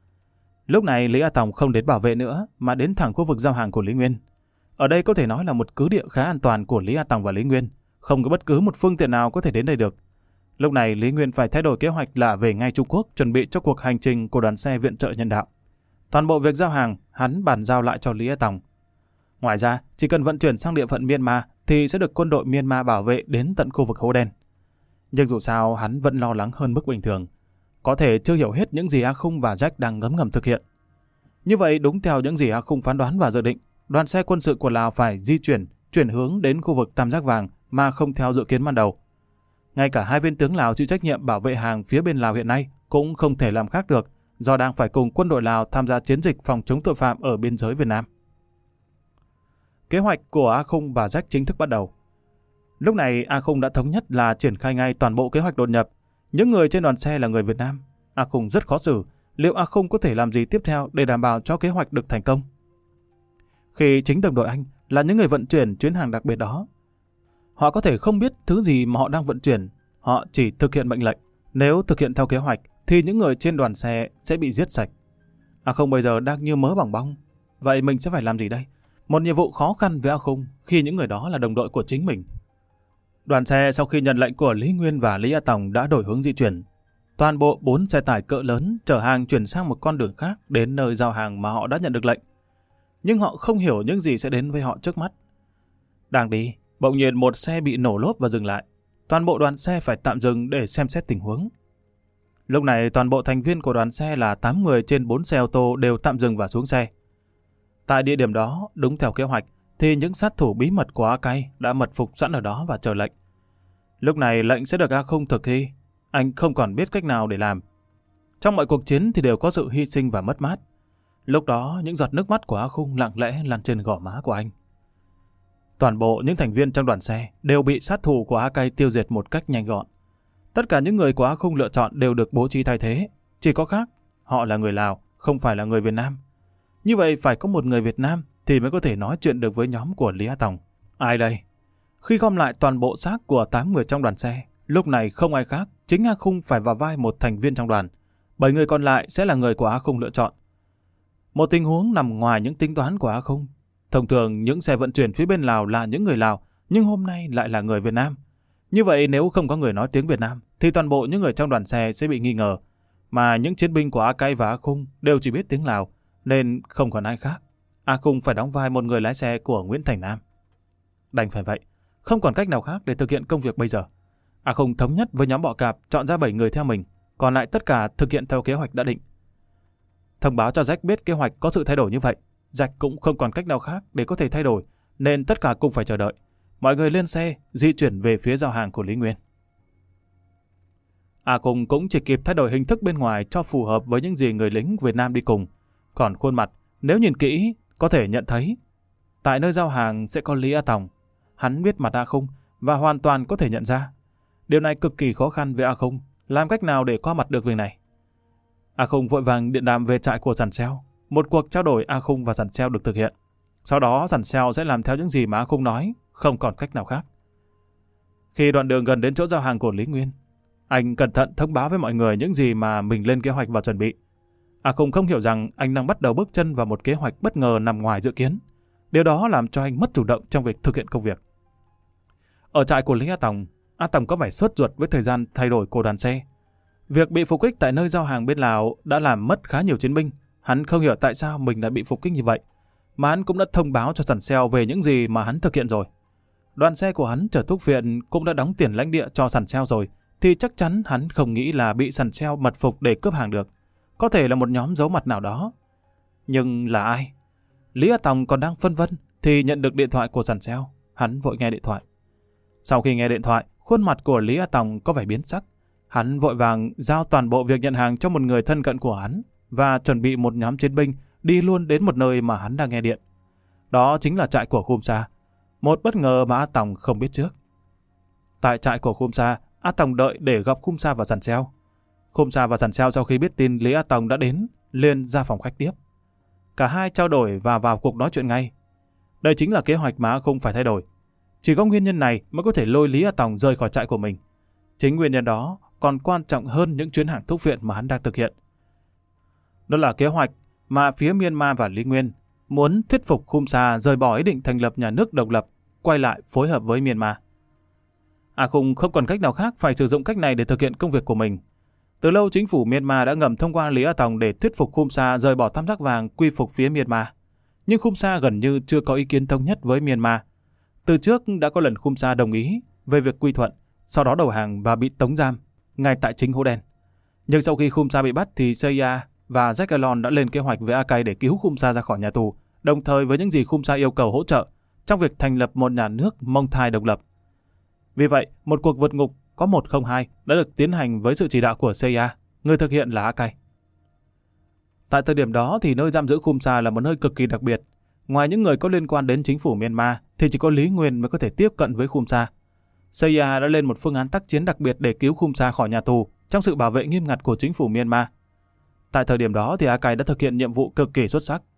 Lúc này Lý A Tòng không đến bảo vệ nữa, mà đến thẳng khu vực giao hàng của Lý Nguyên. Ở đây có thể nói là một cứ địa khá an toàn của Lý A Tòng và Lý Nguyên, không có bất cứ một phương tiện nào có thể đến đây được. Lúc này Lý Nguyên phải thay đổi kế hoạch là về ngay Trung Quốc, chuẩn bị cho cuộc hành trình của đoàn xe viện trợ nhân đạo. Toàn bộ việc giao hàng, hắn bàn giao lại cho Lý A Tòng. Ngoài ra, chỉ cần vận chuyển sang địa phận Myanmar thì sẽ được quân đội Myanmar bảo vệ đến tận khu vực hố đen. Nhưng dù sao hắn vẫn lo lắng hơn mức bình thường. Có thể chưa hiểu hết những gì A Khung và Jack đang ngấm ngầm thực hiện. Như vậy đúng theo những gì A Khung phán đoán và dự định, đoàn xe quân sự của Lào phải di chuyển, chuyển hướng đến khu vực Tam Giác Vàng mà không theo dự kiến ban đầu. Ngay cả hai viên tướng Lào chịu trách nhiệm bảo vệ hàng phía bên Lào hiện nay cũng không thể làm khác được, do đang phải cùng quân đội Lào tham gia chiến dịch phòng chống tội phạm ở biên giới Việt Nam. Kế hoạch của A Khung và Jack chính thức bắt đầu. Lúc này A Khung đã thống nhất là triển khai ngay toàn bộ kế hoạch đột nhập. Những người trên đoàn xe là người Việt Nam. A Khung rất khó xử, liệu A Khung có thể làm gì tiếp theo để đảm bảo cho kế hoạch được thành công? Khi chính đồng đội anh là những người vận chuyển chuyến hàng đặc biệt đó, họ có thể không biết thứ gì mà họ đang vận chuyển, họ chỉ thực hiện mệnh lệnh. Nếu thực hiện theo kế hoạch thì những người trên đoàn xe sẽ bị giết sạch. A Khung bây giờ đang như mớ bỏng bong. Vậy mình sẽ phải làm gì đây? Một nhiệm vụ khó khăn với A Khung khi những người đó là đồng đội của chính mình. Đoàn xe sau khi nhận lệnh của Lý Nguyên và Lý A Tòng đã đổi hướng di chuyển. Toàn bộ bốn xe tải cỡ lớn chở hàng chuyển sang một con đường khác đến nơi giao hàng mà họ đã nhận được lệnh. Nhưng họ không hiểu những gì sẽ đến với họ trước mắt. Đang đi, bỗng nhiên một xe bị nổ lốp và dừng lại. Toàn bộ đoàn xe phải tạm dừng để xem xét tình huống. Lúc này toàn bộ thành viên của đoàn xe là tám người trên bốn xe ô tô đều tạm dừng và xuống xe. Tại địa điểm đó, đúng theo kế hoạch, thì những sát thủ bí mật của A Cay đã mật phục sẵn ở đó và chờ lệnh. Lúc này lệnh sẽ được A Khung thực thi. Anh không còn biết cách nào để làm. Trong mọi cuộc chiến thì đều có sự hy sinh và mất mát. Lúc đó những giọt nước mắt của A Khung lặng lẽ lăn trên gò má của anh. Toàn bộ những thành viên trong đoàn xe đều bị sát thủ của A Cay tiêu diệt một cách nhanh gọn. Tất cả những người của A Khung lựa chọn đều được bố trí thay thế. Chỉ có khác, họ là người Lào, không phải là người Việt Nam. Như vậy phải có một người Việt Nam thì mới có thể nói chuyện được với nhóm của Lý A Tòng. Ai đây? Khi gom lại toàn bộ xác của tám người trong đoàn xe, lúc này không ai khác, chính A Khung phải vào vai một thành viên trong đoàn. Bảy người còn lại sẽ là người của A Khung lựa chọn. Một tình huống nằm ngoài những tính toán của A Khung. Thông thường những xe vận chuyển phía bên Lào là những người Lào, nhưng hôm nay lại là người Việt Nam. Như vậy nếu không có người nói tiếng Việt Nam, thì toàn bộ những người trong đoàn xe sẽ bị nghi ngờ. Mà những chiến binh của A Cay và A Khung đều chỉ biết tiếng Lào, nên không còn ai khác. A Khung phải đóng vai một người lái xe của Nguyễn Thành Nam. Đành phải vậy, không còn cách nào khác để thực hiện công việc bây giờ. A Khung thống nhất với nhóm bọ cạp chọn ra bảy người theo mình, còn lại tất cả thực hiện theo kế hoạch đã định. Thông báo cho Jack biết kế hoạch có sự thay đổi như vậy. Jack cũng không còn cách nào khác để có thể thay đổi, nên tất cả cùng phải chờ đợi. Mọi người lên xe, di chuyển về phía giao hàng của Lý Nguyên. A Khung cũng chỉ kịp thay đổi hình thức bên ngoài cho phù hợp với những gì người lính Việt Nam đi cùng. Còn khuôn mặt, nếu nhìn kỹ, có thể nhận thấy. Tại nơi giao hàng sẽ có Lý A Tòng. Hắn biết mặt A Khung và hoàn toàn có thể nhận ra. Điều này cực kỳ khó khăn với A Khung. Làm cách nào để qua mặt được việc này? A Khung vội vàng điện đàm về trại của Giản Xeo. Một cuộc trao đổi A Khung và Giản Xeo được thực hiện. Sau đó Giản Xeo sẽ làm theo những gì mà A Khung nói, không còn cách nào khác. Khi đoạn đường gần đến chỗ giao hàng của Lý Nguyên, anh cẩn thận thông báo với mọi người những gì mà mình lên kế hoạch và chuẩn bị. A Khung không hiểu rằng anh đang bắt đầu bước chân vào một kế hoạch bất ngờ nằm ngoài dự kiến. Điều đó làm cho anh mất chủ động trong việc thực hiện công việc. Ở trại của Lý A Tòng, A Tòng có vẻ sốt ruột với thời gian thay đổi của đoàn xe. Việc bị phục kích tại nơi giao hàng bên Lào đã làm mất khá nhiều chiến binh. Hắn không hiểu tại sao mình lại bị phục kích như vậy, mà hắn cũng đã thông báo cho Giản Xeo về những gì mà hắn thực hiện rồi. Đoàn xe của hắn chở thuốc viện cũng đã đóng tiền lãnh địa cho Giản Xeo rồi, thì chắc chắn hắn không nghĩ là bị Giản Xeo mật phục để cướp hàng được. Có thể là một nhóm giấu mặt nào đó. Nhưng là ai? Lý A Tòng còn đang phân vân thì nhận được điện thoại của Giản Xeo. Hắn vội nghe điện thoại. Sau khi nghe điện thoại, khuôn mặt của Lý A Tòng có vẻ biến sắc. Hắn vội vàng giao toàn bộ việc nhận hàng cho một người thân cận của hắn và chuẩn bị một nhóm chiến binh đi luôn đến một nơi mà hắn đang nghe điện. Đó chính là trại của Khum Sa. Một bất ngờ mà A Tòng không biết trước. Tại trại của Khum Sa, A Tòng đợi để gặp Khum Sa và Giản Xeo. Khum Sa và Giản Xeo sau khi biết tin Lý A Tòng đã đến, liền ra phòng khách tiếp. Cả hai trao đổi và vào cuộc nói chuyện ngay. Đây chính là kế hoạch mà A Khung phải thay đổi. Chỉ có nguyên nhân này mới có thể lôi Lý A Tòng rời khỏi trại của mình. Chính nguyên nhân đó còn quan trọng hơn những chuyến hàng thuốc viện mà hắn đang thực hiện. Đó là kế hoạch mà phía Myanmar và Lý Nguyên muốn thuyết phục Khum Sa rời bỏ ý định thành lập nhà nước độc lập, quay lại phối hợp với Myanmar. A Khung không còn cách nào khác phải sử dụng cách này để thực hiện công việc của mình. Từ lâu chính phủ Myanmar đã ngầm thông qua Lý A Tòng để thuyết phục Khum Sa rời bỏ Tam Giác Vàng quy phục phía Myanmar. nhưng Khumsa gần như chưa có ý kiến thống nhất với Myanmar. Từ trước đã có lần Khumsa đồng ý về việc quy thuận, sau đó đầu hàng và bị tống giam ngay tại chính hố đen. Nhưng sau khi Khumsa bị bắt thì Seya và Jacquelon đã lên kế hoạch với Akai để cứu Khumsa ra khỏi nhà tù, đồng thời với những gì Khumsa yêu cầu hỗ trợ trong việc thành lập một nhà nước Mông Thai độc lập. Vì vậy, một cuộc vượt ngục có một không hai đã được tiến hành với sự chỉ đạo của Seya, người thực hiện là Akai. Tại thời điểm đó thì nơi giam giữ Khumsa là một nơi cực kỳ đặc biệt. Ngoài những người có liên quan đến chính phủ Myanmar thì chỉ có Lý Nguyên mới có thể tiếp cận với Khumsa. Seya đã lên một phương án tác chiến đặc biệt để cứu Khumsa khỏi nhà tù trong sự bảo vệ nghiêm ngặt của chính phủ Myanmar. Tại thời điểm đó thì Akai đã thực hiện nhiệm vụ cực kỳ xuất sắc.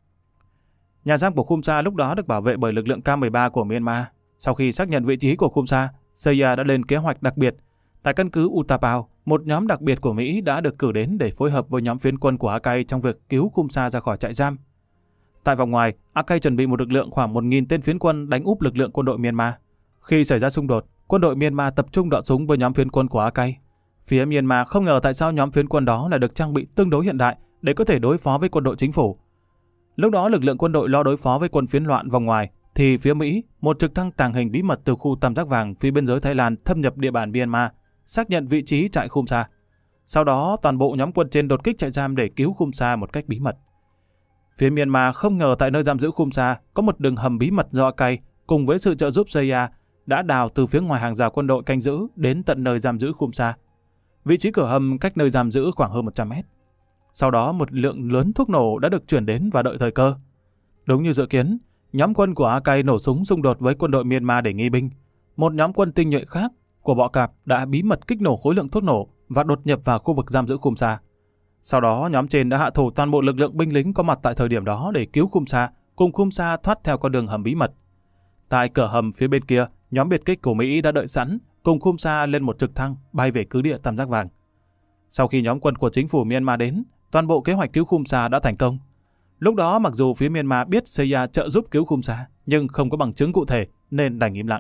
Nhà giam của Khumsa lúc đó được bảo vệ bởi lực lượng K mười ba của Myanmar. Sau khi xác nhận vị trí của Khumsa, Seya đã lên kế hoạch đặc biệt. Tại căn cứ Utapao, một nhóm đặc biệt của Mỹ đã được cử đến để phối hợp với nhóm phiến quân của Akai trong việc cứu Khumsa ra khỏi trại giam. Tại vòng ngoài, Akai chuẩn bị một lực lượng khoảng một nghìn tên phiến quân đánh úp lực lượng quân đội Myanmar. Khi xảy ra xung đột, quân đội Myanmar tập trung đọ súng với nhóm phiến quân của Akai. Phía Myanmar không ngờ tại sao nhóm phiến quân đó lại được trang bị tương đối hiện đại để có thể đối phó với quân đội chính phủ. Lúc đó lực lượng quân đội lo đối phó với quân phiến loạn vòng ngoài, thì phía Mỹ, một trực thăng tàng hình bí mật từ khu tam giác vàng phía biên giới Thái Lan thâm nhập địa bàn Myanmar, xác nhận vị trí trại Khumsa. Sau đó toàn bộ nhóm quân trên đột kích trại giam để cứu Khumsa một cách bí mật. Phía Myanmar không ngờ tại nơi giam giữ Khumsa có một đường hầm bí mật do Akai cùng với sự trợ giúp Seya đã đào từ phía ngoài hàng rào quân đội canh giữ đến tận nơi giam giữ Khumsa. Vị trí cửa hầm cách nơi giam giữ khoảng hơn một trăm mét. Sau đó một lượng lớn thuốc nổ đã được chuyển đến và đợi thời cơ. Đúng như dự kiến, nhóm quân của Akai nổ súng xung đột với quân đội Myanmar để nghi binh. Một nhóm quân tinh nhuệ khác của bọ cạp đã bí mật kích nổ khối lượng thuốc nổ và đột nhập vào khu vực giam giữ Khumsa. Sau đó nhóm trên đã hạ thủ toàn bộ lực lượng binh lính có mặt tại thời điểm đó để cứu Khumsa, cùng Khumsa thoát theo con đường hầm bí mật. Tại cửa hầm phía bên kia, nhóm biệt kích của Mỹ đã đợi sẵn, cùng Khumsa lên một trực thăng bay về cứ địa tam giác vàng. Sau khi nhóm quân của chính phủ Myanmar đến, toàn bộ kế hoạch cứu Khumsa đã thành công. Lúc đó mặc dù phía Myanmar biết Seya trợ giúp cứu Khumsa, nhưng không có bằng chứng cụ thể nên đành im lặng.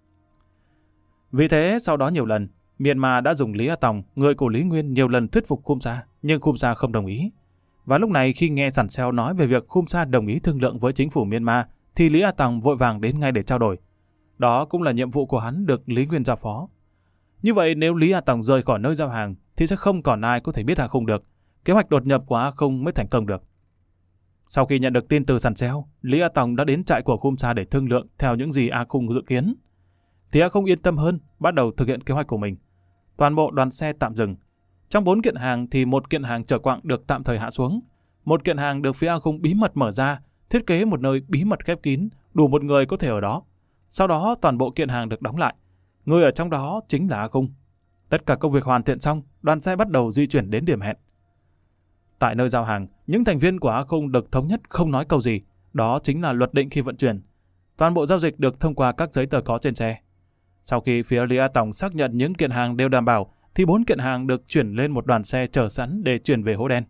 Vì thế, sau đó nhiều lần, Myanmar đã dùng Lý A Tòng, người của Lý Nguyên nhiều lần thuyết phục Khumsa, nhưng Khumsa không đồng ý. Và lúc này khi nghe Sẵn Seo nói về việc Khumsa đồng ý thương lượng với chính phủ Myanmar, thì Lý A Tòng vội vàng đến ngay để trao đổi. Đó cũng là nhiệm vụ của hắn được Lý Nguyên giao phó. Như vậy nếu Lý A Tòng rời khỏi nơi giao hàng thì sẽ không còn ai có thể biết A Khung được. Kế hoạch đột nhập của A Khung mới thành công được. Sau khi nhận được tin từ Sẵn Seo, Lý A Tòng đã đến trại của Khumsa để thương lượng theo những gì A Khung dự kiến. Thì A Khung yên tâm hơn, bắt đầu thực hiện kế hoạch của mình. Toàn bộ đoàn xe tạm dừng. Trong bốn kiện hàng thì một kiện hàng chở quặng được tạm thời hạ xuống. Một kiện hàng được phía A Khung bí mật mở ra, thiết kế một nơi bí mật khép kín, đủ một người có thể ở đó. Sau đó toàn bộ kiện hàng được đóng lại. Người ở trong đó chính là A Khung. Tất cả công việc hoàn thiện xong, đoàn xe bắt đầu di chuyển đến điểm hẹn. Tại nơi giao hàng, những thành viên của A Khung được thống nhất không nói câu gì. Đó chính là luật định khi vận chuyển. Toàn bộ giao dịch được thông qua các giấy tờ có trên xe. Sau khi phía Lý A Tòng xác nhận những kiện hàng đều đảm bảo, thì bốn kiện hàng được chuyển lên một đoàn xe chở sẵn để chuyển về hố đen.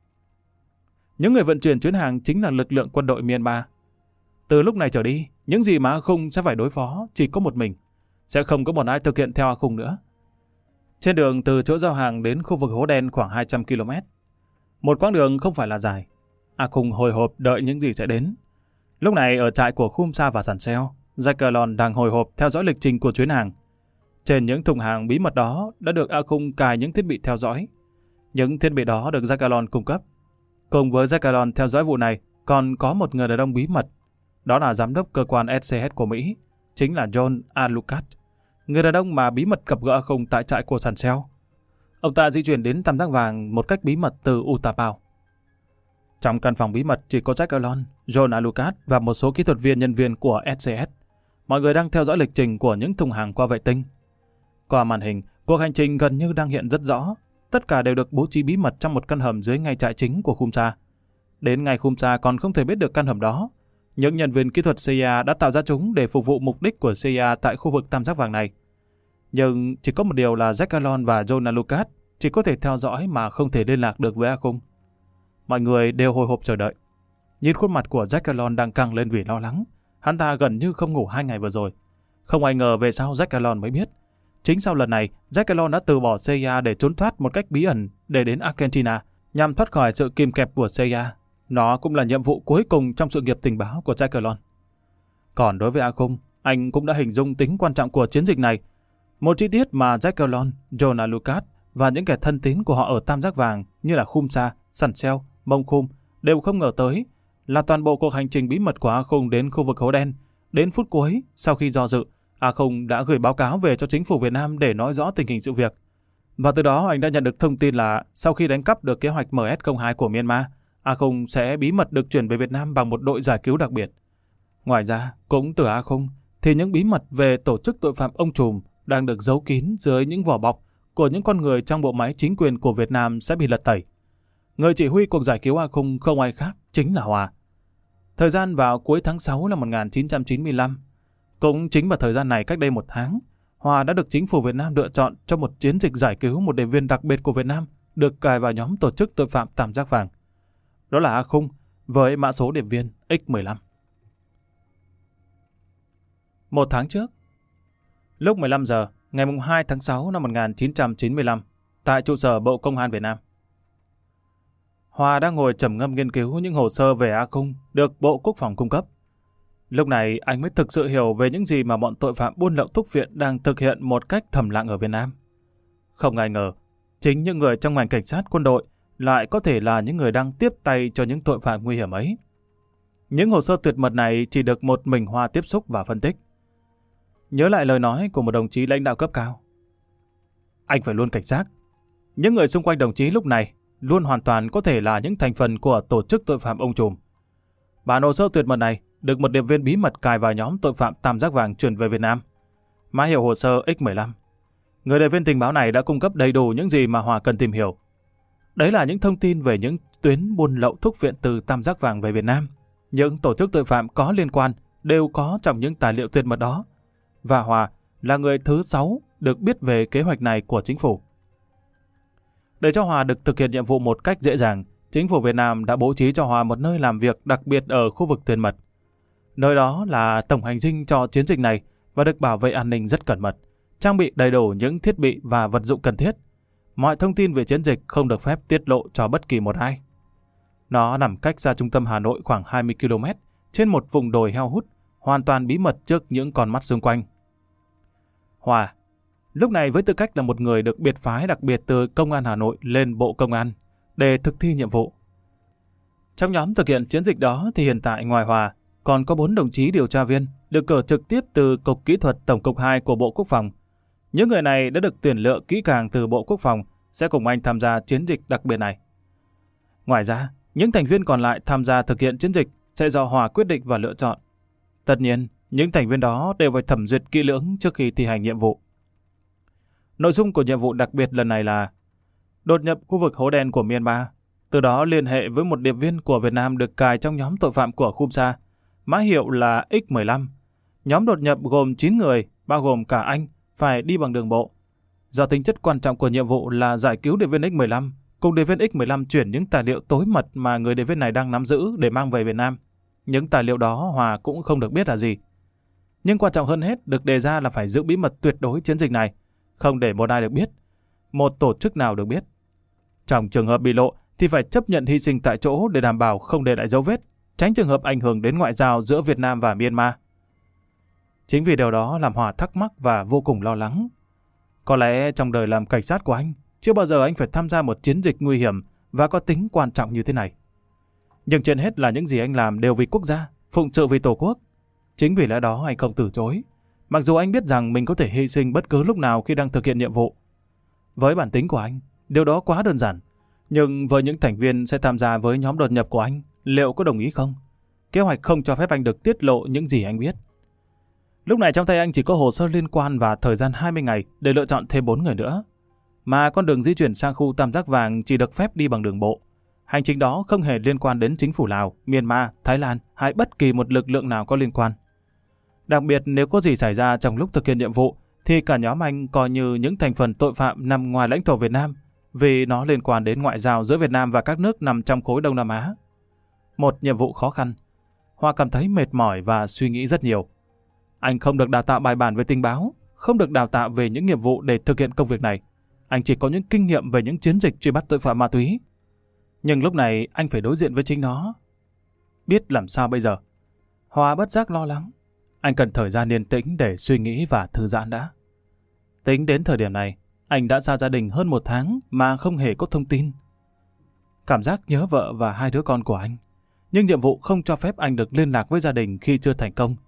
Những người vận chuyển chuyến hàng chính là lực lượng quân đội Myanmar. Từ lúc này trở đi, những gì mà A Khung sẽ phải đối phó chỉ có một mình. Sẽ không có một ai thực hiện theo A Khung nữa. Trên đường từ chỗ giao hàng đến khu vực hố đen khoảng hai trăm ki lô mét. Một quãng đường không phải là dài. A Khung hồi hộp đợi những gì sẽ đến. Lúc này ở trại của Khumsa và Sẵn Seo, Jacquelon đang hồi hộp theo dõi lịch trình của chuyến hàng. Trên những thùng hàng bí mật đó đã được A Khung cài những thiết bị theo dõi. Những thiết bị đó được Jacquelon cung cấp. Cùng với Jacquelon theo dõi vụ này, còn có một người đàn ông bí mật. Đó là giám đốc cơ quan S C S của Mỹ, chính là John Alucard, người đàn ông mà bí mật gặp gỡ A Khung tại trại của Sẵn Seo. Ông ta di chuyển đến tam giác vàng một cách bí mật từ Utapao. Trong căn phòng bí mật chỉ có Jacquelon, John Alucard và một số kỹ thuật viên nhân viên của S C S. Mọi người đang theo dõi lịch trình của những thùng hàng qua vệ tinh. Qua màn hình, cuộc hành trình gần như đang hiện rất rõ. Tất cả đều được bố trí bí mật trong một căn hầm dưới ngay trại chính của Khumsa. Đến ngày Khumsa còn không thể biết được căn hầm đó. Những nhân viên kỹ thuật C I A đã tạo ra chúng để phục vụ mục đích của C I A tại khu vực tam giác vàng này. Nhưng chỉ có một điều là Jacquelon và John Alucard chỉ có thể theo dõi mà không thể liên lạc được với A Khung. Mọi người đều hồi hộp chờ đợi. Nhìn khuôn mặt của Jacquelon đang căng lên vì lo lắng. Hắn ta gần như không ngủ hai ngày vừa rồi. Không ai ngờ về sau Jacquelon mới biết. Chính sau lần này, Jacquelon đã từ bỏ C I A để trốn thoát một cách bí ẩn để đến Argentina nhằm thoát khỏi sự kìm kẹp của C I A. Nó cũng là nhiệm vụ cuối cùng trong sự nghiệp tình báo của Jack Lon. Còn đối với A Khung, anh cũng đã hình dung tính quan trọng của chiến dịch này. Một chi tiết mà Jack Lon, Jonah Lucas và những kẻ thân tín của họ ở Tam Giác Vàng như là Khum Sa, Sẵn Seo, Mông Khum đều không ngờ tới là toàn bộ cuộc hành trình bí mật của A Khung đến khu vực hố đen. Đến phút cuối, sau khi do dự, A Khung đã gửi báo cáo về cho chính phủ Việt Nam để nói rõ tình hình sự việc. Và từ đó anh đã nhận được thông tin là sau khi đánh cắp được kế hoạch M S không hai của Myanmar, A Khung sẽ bí mật được chuyển về Việt Nam bằng một đội giải cứu đặc biệt. Ngoài ra, cũng từ A Khung, thì những bí mật về tổ chức tội phạm ông trùm đang được giấu kín dưới những vỏ bọc của những con người trong bộ máy chính quyền của Việt Nam sẽ bị lật tẩy. Người chỉ huy cuộc giải cứu A Khung không ai khác chính là Hòa. Thời gian vào cuối tháng sáu năm một nghìn chín trăm chín mươi lăm, cũng chính vào thời gian này cách đây một tháng, Hòa đã được chính phủ Việt Nam lựa chọn cho một chiến dịch giải cứu một điệp viên đặc biệt của Việt Nam được cài vào nhóm tổ chức tội phạm Tam Giác Vàng. Đó là A Khung với mã số điệp viên X mười lăm. Một tháng trước, lúc mười lăm giờ, ngày hai tháng sáu năm một nghìn chín trăm chín mươi lăm, tại trụ sở Bộ Công an Việt Nam, Hòa đang ngồi trầm ngâm nghiên cứu những hồ sơ về A Khung được Bộ Quốc phòng cung cấp. Lúc này anh mới thực sự hiểu về những gì mà bọn tội phạm buôn lậu thuốc viện đang thực hiện một cách thầm lặng ở Việt Nam. Không ai ngờ, chính những người trong ngành cảnh sát quân đội lại có thể là những người đang tiếp tay cho những tội phạm nguy hiểm ấy. Những hồ sơ tuyệt mật này chỉ được một mình Hòa tiếp xúc và phân tích. Nhớ lại lời nói của một đồng chí lãnh đạo cấp cao: anh phải luôn cảnh giác. Những người xung quanh đồng chí lúc này luôn hoàn toàn có thể là những thành phần của tổ chức tội phạm ông trùm. Bản hồ sơ tuyệt mật này được một điệp viên bí mật cài vào nhóm tội phạm Tam Giác Vàng chuyển về Việt Nam. Mã hiệu hồ sơ X mười lăm. Người điệp viên tình báo này đã cung cấp đầy đủ những gì mà Hòa cần tìm hiểu. Đấy là những thông tin về những tuyến buôn lậu thuốc viện từ Tam Giác Vàng về Việt Nam. Những tổ chức tội phạm có liên quan đều có trong những tài liệu tuyệt mật đó. Và Hòa là người thứ sáu được biết về kế hoạch này của chính phủ. Để cho Hòa được thực hiện nhiệm vụ một cách dễ dàng, chính phủ Việt Nam đã bố trí cho Hòa một nơi làm việc đặc biệt ở khu vực tuyệt mật. Nơi đó là tổng hành dinh cho chiến dịch này và được bảo vệ an ninh rất cẩn mật, trang bị đầy đủ những thiết bị và vật dụng cần thiết. Mọi thông tin về chiến dịch không được phép tiết lộ cho bất kỳ một ai. Nó nằm cách xa trung tâm Hà Nội khoảng hai mươi ki lô mét, trên một vùng đồi heo hút, hoàn toàn bí mật trước những con mắt xung quanh. Hòa, lúc này với tư cách là một người được biệt phái đặc biệt từ Công an Hà Nội lên Bộ Công an để thực thi nhiệm vụ. Trong nhóm thực hiện chiến dịch đó thì hiện tại ngoài Hòa, còn có bốn đồng chí điều tra viên được cử trực tiếp từ Cục Kỹ thuật Tổng cục hai của Bộ Quốc phòng. Những người này đã được tuyển lựa kỹ càng từ Bộ Quốc phòng sẽ cùng anh tham gia chiến dịch đặc biệt này. Ngoài ra, những thành viên còn lại tham gia thực hiện chiến dịch sẽ do Hòa quyết định và lựa chọn. Tất nhiên, những thành viên đó đều phải thẩm duyệt kỹ lưỡng trước khi thi hành nhiệm vụ. Nội dung của nhiệm vụ đặc biệt lần này là đột nhập khu vực hố đen của Myanmar, từ đó liên hệ với một điệp viên của Việt Nam được cài trong nhóm tội phạm của Khum Sa, mã hiệu là X mười lăm. Nhóm đột nhập gồm chín người, bao gồm cả anh, phải đi bằng đường bộ. Do tính chất quan trọng của nhiệm vụ là giải cứu điệp viên X mười lăm, cùng điệp viên X mười lăm chuyển những tài liệu tối mật mà người điệp viên này đang nắm giữ để mang về Việt Nam. Những tài liệu đó Hòa cũng không được biết là gì. Nhưng quan trọng hơn hết được đề ra là phải giữ bí mật tuyệt đối chiến dịch này, không để một ai được biết, một tổ chức nào được biết. Trong trường hợp bị lộ thì phải chấp nhận hy sinh tại chỗ để đảm bảo không để lại dấu vết, tránh trường hợp ảnh hưởng đến ngoại giao giữa Việt Nam và Myanmar. Chính vì điều đó làm Hòa thắc mắc và vô cùng lo lắng. Có lẽ trong đời làm cảnh sát của anh, chưa bao giờ anh phải tham gia một chiến dịch nguy hiểm và có tính quan trọng như thế này. Nhưng trên hết là những gì anh làm đều vì quốc gia, phụng sự vì Tổ quốc. Chính vì lẽ đó anh không từ chối, mặc dù anh biết rằng mình có thể hy sinh bất cứ lúc nào khi đang thực hiện nhiệm vụ. Với bản tính của anh, điều đó quá đơn giản. Nhưng với những thành viên sẽ tham gia với nhóm đột nhập của anh, liệu có đồng ý không? Kế hoạch không cho phép anh được tiết lộ những gì anh biết. Lúc này trong tay anh chỉ có hồ sơ liên quan và thời gian hai mươi ngày để lựa chọn thêm bốn người nữa. Mà con đường di chuyển sang khu Tam Giác Vàng chỉ được phép đi bằng đường bộ. Hành trình đó không hề liên quan đến chính phủ Lào, Myanmar, Thái Lan hay bất kỳ một lực lượng nào có liên quan. Đặc biệt nếu có gì xảy ra trong lúc thực hiện nhiệm vụ thì cả nhóm anh coi như những thành phần tội phạm nằm ngoài lãnh thổ Việt Nam, vì nó liên quan đến ngoại giao giữa Việt Nam và các nước nằm trong khối Đông Nam Á. Một nhiệm vụ khó khăn. Hòa cảm thấy mệt mỏi và suy nghĩ rất nhiều. Anh không được đào tạo bài bản về tình báo, không được đào tạo về những nghiệp vụ để thực hiện công việc này. Anh chỉ có những kinh nghiệm về những chiến dịch truy bắt tội phạm ma túy. Nhưng lúc này anh phải đối diện với chính nó. Biết làm sao bây giờ? Hòa bất giác lo lắng. Anh cần thời gian yên tĩnh để suy nghĩ và thư giãn đã. Tính đến thời điểm này, anh đã xa gia đình hơn một tháng mà không hề có thông tin. Cảm giác nhớ vợ và hai đứa con của anh. Nhưng nhiệm vụ không cho phép anh được liên lạc với gia đình khi chưa thành công.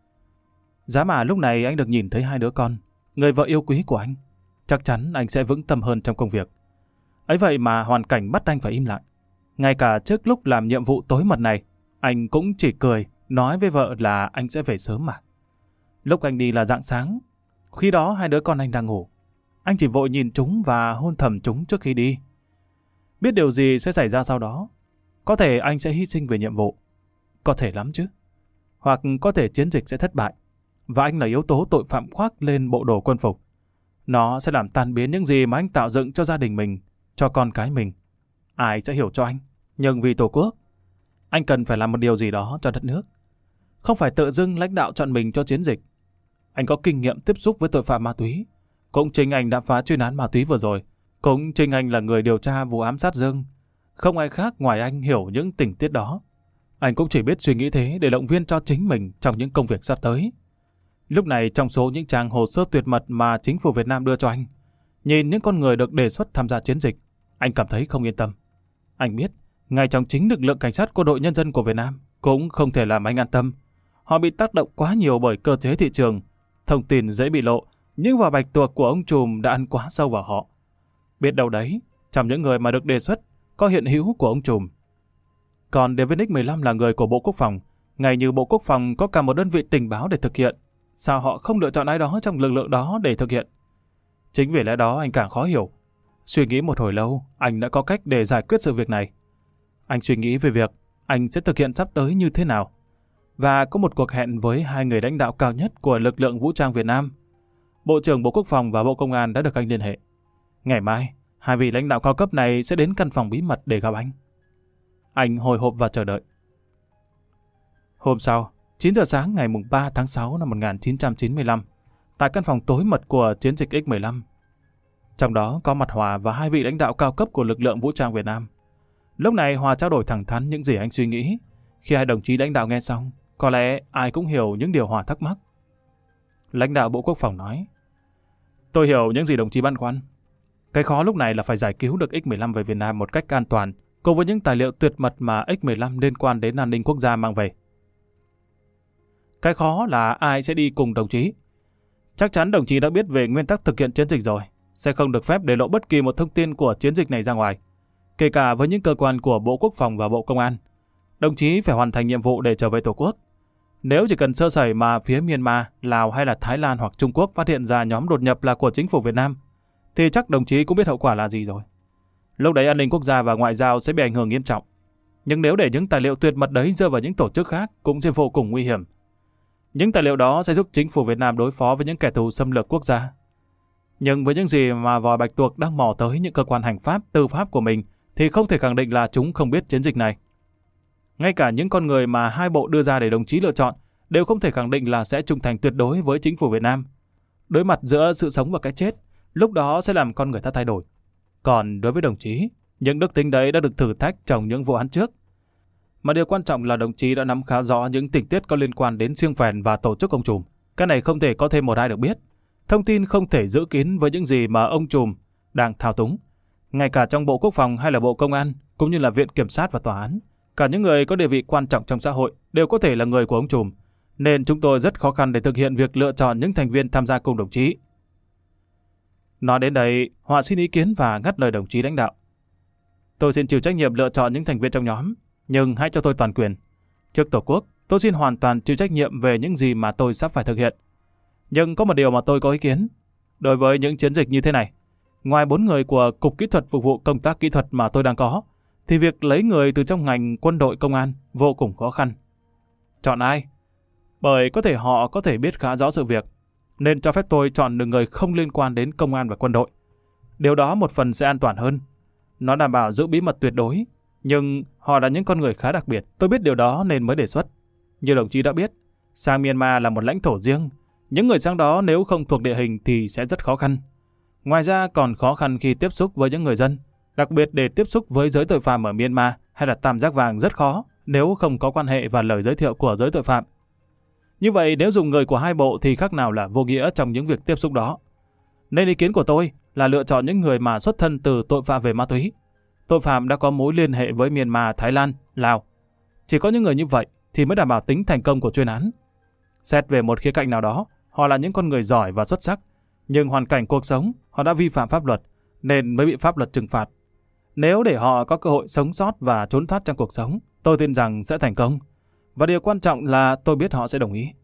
Giá mà lúc này anh được nhìn thấy hai đứa con, người vợ yêu quý của anh, chắc chắn anh sẽ vững tâm hơn trong công việc. Ấy vậy mà hoàn cảnh bắt anh phải im lặng. Ngay cả trước lúc làm nhiệm vụ tối mật này, anh cũng chỉ cười, nói với vợ là anh sẽ về sớm mà. Lúc anh đi là rạng sáng, khi đó hai đứa con anh đang ngủ. Anh chỉ vội nhìn chúng và hôn thầm chúng trước khi đi. Biết điều gì sẽ xảy ra sau đó. Có thể anh sẽ hy sinh về nhiệm vụ. Có thể lắm chứ. Hoặc có thể chiến dịch sẽ thất bại. Và anh là yếu tố tội phạm khoác lên bộ đồ quân phục. Nó sẽ làm tan biến những gì mà anh tạo dựng cho gia đình mình, cho con cái mình. Ai sẽ hiểu cho anh. Nhưng vì Tổ quốc, anh cần phải làm một điều gì đó cho đất nước. Không phải tự dưng lãnh đạo chọn mình cho chiến dịch. Anh có kinh nghiệm tiếp xúc với tội phạm ma túy. Cũng chính anh đã phá chuyên án ma túy vừa rồi. Cũng chính anh là người điều tra vụ ám sát Dương. Không ai khác ngoài anh hiểu những tình tiết đó. Anh cũng chỉ biết suy nghĩ thế để động viên cho chính mình trong những công việc sắp tới. Lúc này trong số những trang hồ sơ tuyệt mật mà chính phủ Việt Nam đưa cho anh, nhìn những con người được đề xuất tham gia chiến dịch, anh cảm thấy không yên tâm. Anh biết, ngay trong chính lực lượng cảnh sát Quân đội Nhân dân của Việt Nam cũng không thể làm anh an tâm. Họ bị tác động quá nhiều bởi cơ chế thị trường. Thông tin dễ bị lộ, nhưng vỏ bạch tuộc của ông trùm đã ăn quá sâu vào họ. Biết đâu đấy, trong những người mà được đề xuất, có hiện hữu của ông trùm. Còn David X mười lăm là người của Bộ Quốc phòng, ngay như Bộ Quốc phòng có cả một đơn vị tình báo để thực hiện. Sao họ không lựa chọn ai đó trong lực lượng đó để thực hiện? Chính vì lẽ đó anh càng khó hiểu. Suy nghĩ một hồi lâu, anh đã có cách để giải quyết sự việc này. Anh suy nghĩ về việc anh sẽ thực hiện sắp tới như thế nào. Và có một cuộc hẹn với hai người lãnh đạo cao nhất của lực lượng vũ trang Việt Nam. Bộ trưởng Bộ Quốc phòng và Bộ Công an đã được anh liên hệ. Ngày mai, hai vị lãnh đạo cao cấp này sẽ đến căn phòng bí mật để gặp anh. Anh hồi hộp và chờ đợi. Hôm sau, chín giờ sáng ngày ba tháng sáu năm một nghìn chín trăm chín mươi lăm, tại căn phòng tối mật của chiến dịch X mười lăm. Trong đó có mặt Hòa và hai vị lãnh đạo cao cấp của lực lượng vũ trang Việt Nam. Lúc này Hòa trao đổi thẳng thắn những gì anh suy nghĩ. Khi hai đồng chí lãnh đạo nghe xong, có lẽ ai cũng hiểu những điều Hòa thắc mắc. Lãnh đạo Bộ Quốc phòng nói: Tôi hiểu những gì đồng chí băn khoăn. Cái khó lúc này là phải giải cứu được X mười lăm về Việt Nam một cách an toàn, cùng với những tài liệu tuyệt mật mà X mười lăm liên quan đến an ninh quốc gia mang về. Cái khó là ai sẽ đi cùng đồng chí. Chắc chắn đồng chí đã biết về nguyên tắc thực hiện chiến dịch rồi, sẽ không được phép để lộ bất kỳ một thông tin của chiến dịch này ra ngoài, kể cả với những cơ quan của Bộ Quốc phòng và Bộ Công an. Đồng chí phải hoàn thành nhiệm vụ để trở về Tổ quốc. Nếu chỉ cần sơ sẩy mà phía Myanmar, Lào hay là Thái Lan hoặc Trung Quốc phát hiện ra nhóm đột nhập là của chính phủ Việt Nam, thì chắc đồng chí cũng biết hậu quả là gì rồi. Lúc đấy an ninh quốc gia và ngoại giao sẽ bị ảnh hưởng nghiêm trọng. Nhưng nếu để những tài liệu tuyệt mật đấy rơi vào những tổ chức khác cũng sẽ vô cùng nguy hiểm. Những tài liệu đó sẽ giúp chính phủ Việt Nam đối phó với những kẻ thù xâm lược quốc gia. Nhưng với những gì mà vòi bạch tuộc đang mò tới những cơ quan hành pháp, tư pháp của mình, thì không thể khẳng định là chúng không biết chiến dịch này. Ngay cả những con người mà hai bộ đưa ra để đồng chí lựa chọn đều không thể khẳng định là sẽ trung thành tuyệt đối với chính phủ Việt Nam. Đối mặt giữa sự sống và cái chết, lúc đó sẽ làm con người ta thay đổi. Còn đối với đồng chí, những đức tính đấy đã được thử thách trong những vụ án trước. Mà điều quan trọng là đồng chí đã nắm khá rõ những tình tiết có liên quan đến Siêng Phèn và tổ chức ông trùm. Cái này không thể có thêm một ai được biết. Thông tin không thể giữ kín với những gì mà ông trùm đang thao túng. Ngay cả trong Bộ Quốc phòng hay là Bộ Công an, cũng như là Viện Kiểm sát và Tòa án, cả những người có địa vị quan trọng trong xã hội đều có thể là người của ông trùm. Nên chúng tôi rất khó khăn để thực hiện việc lựa chọn những thành viên tham gia cùng đồng chí. Nói đến đây, Hòa xin ý kiến và ngắt lời đồng chí lãnh đạo. Tôi xin chịu trách nhiệm lựa chọn những thành viên trong nhóm, nhưng hãy cho tôi toàn quyền. Trước Tổ quốc, tôi xin hoàn toàn chịu trách nhiệm về những gì mà tôi sắp phải thực hiện. Nhưng có một điều mà tôi có ý kiến. Đối với những chiến dịch như thế này, ngoài bốn người của Cục Kỹ thuật phục vụ công tác kỹ thuật mà tôi đang có, thì việc lấy người từ trong ngành quân đội công an vô cùng khó khăn. Chọn ai? Bởi có thể họ có thể biết khá rõ sự việc, nên cho phép tôi chọn được người không liên quan đến công an và quân đội. Điều đó một phần sẽ an toàn hơn. Nó đảm bảo giữ bí mật tuyệt đối, nhưng họ là những con người khá đặc biệt. Tôi biết điều đó nên mới đề xuất. Như đồng chí đã biết, sang Myanmar là một lãnh thổ riêng. Những người sang đó nếu không thuộc địa hình thì sẽ rất khó khăn. Ngoài ra còn khó khăn khi tiếp xúc với những người dân. Đặc biệt để tiếp xúc với giới tội phạm ở Myanmar hay là Tam Giác Vàng rất khó nếu không có quan hệ và lời giới thiệu của giới tội phạm. Như vậy nếu dùng người của hai bộ thì khác nào là vô nghĩa trong những việc tiếp xúc đó. Nên ý kiến của tôi là lựa chọn những người mà xuất thân từ tội phạm về ma túy, tội phạm đã có mối liên hệ với Myanmar, Thái Lan, Lào. Chỉ có những người như vậy thì mới đảm bảo tính thành công của chuyên án. Xét về một khía cạnh nào đó, họ là những con người giỏi và xuất sắc, nhưng hoàn cảnh cuộc sống họ đã vi phạm pháp luật nên mới bị pháp luật trừng phạt. Nếu để họ có cơ hội sống sót và trốn thoát trong cuộc sống, tôi tin rằng sẽ thành công. Và điều quan trọng là tôi biết họ sẽ đồng ý.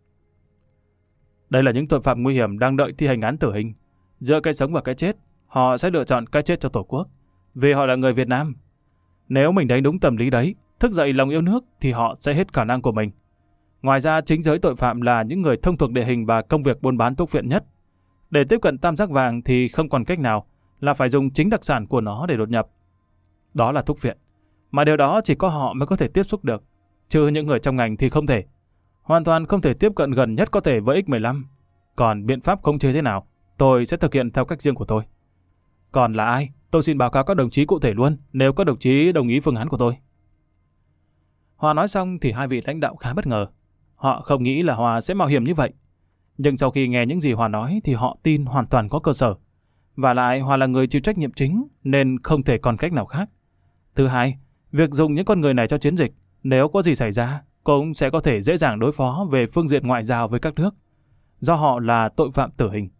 Đây là những tội phạm nguy hiểm đang đợi thi hành án tử hình. Giữa cái sống và cái chết, họ sẽ lựa chọn cái chết cho Tổ quốc, vì họ là người Việt Nam. Nếu mình đánh đúng tâm lý đấy, thức dậy lòng yêu nước thì họ sẽ hết khả năng của mình. Ngoài ra, chính giới tội phạm là những người thông thuộc địa hình và công việc buôn bán thuốc viện nhất. Để tiếp cận Tam Giác Vàng thì không còn cách nào là phải dùng chính đặc sản của nó để đột nhập. Đó là thuốc viện, mà điều đó chỉ có họ mới có thể tiếp xúc được, chứ những người trong ngành thì không thể. Hoàn toàn không thể tiếp cận gần nhất có thể với X mười lăm. Còn biện pháp khống chế thế nào, tôi sẽ thực hiện theo cách riêng của tôi. Còn là ai, tôi xin báo cáo các đồng chí cụ thể luôn, nếu các đồng chí đồng ý phương án của tôi. Hòa nói xong thì hai vị lãnh đạo khá bất ngờ. Họ không nghĩ là Hòa sẽ mạo hiểm như vậy. Nhưng sau khi nghe những gì Hòa nói thì họ tin hoàn toàn có cơ sở. Và lại Hòa là người chịu trách nhiệm chính nên không thể còn cách nào khác. Thứ hai, việc dùng những con người này cho chiến dịch, nếu có gì xảy ra, cũng sẽ có thể dễ dàng đối phó về phương diện ngoại giao với các nước, do họ là tội phạm tử hình.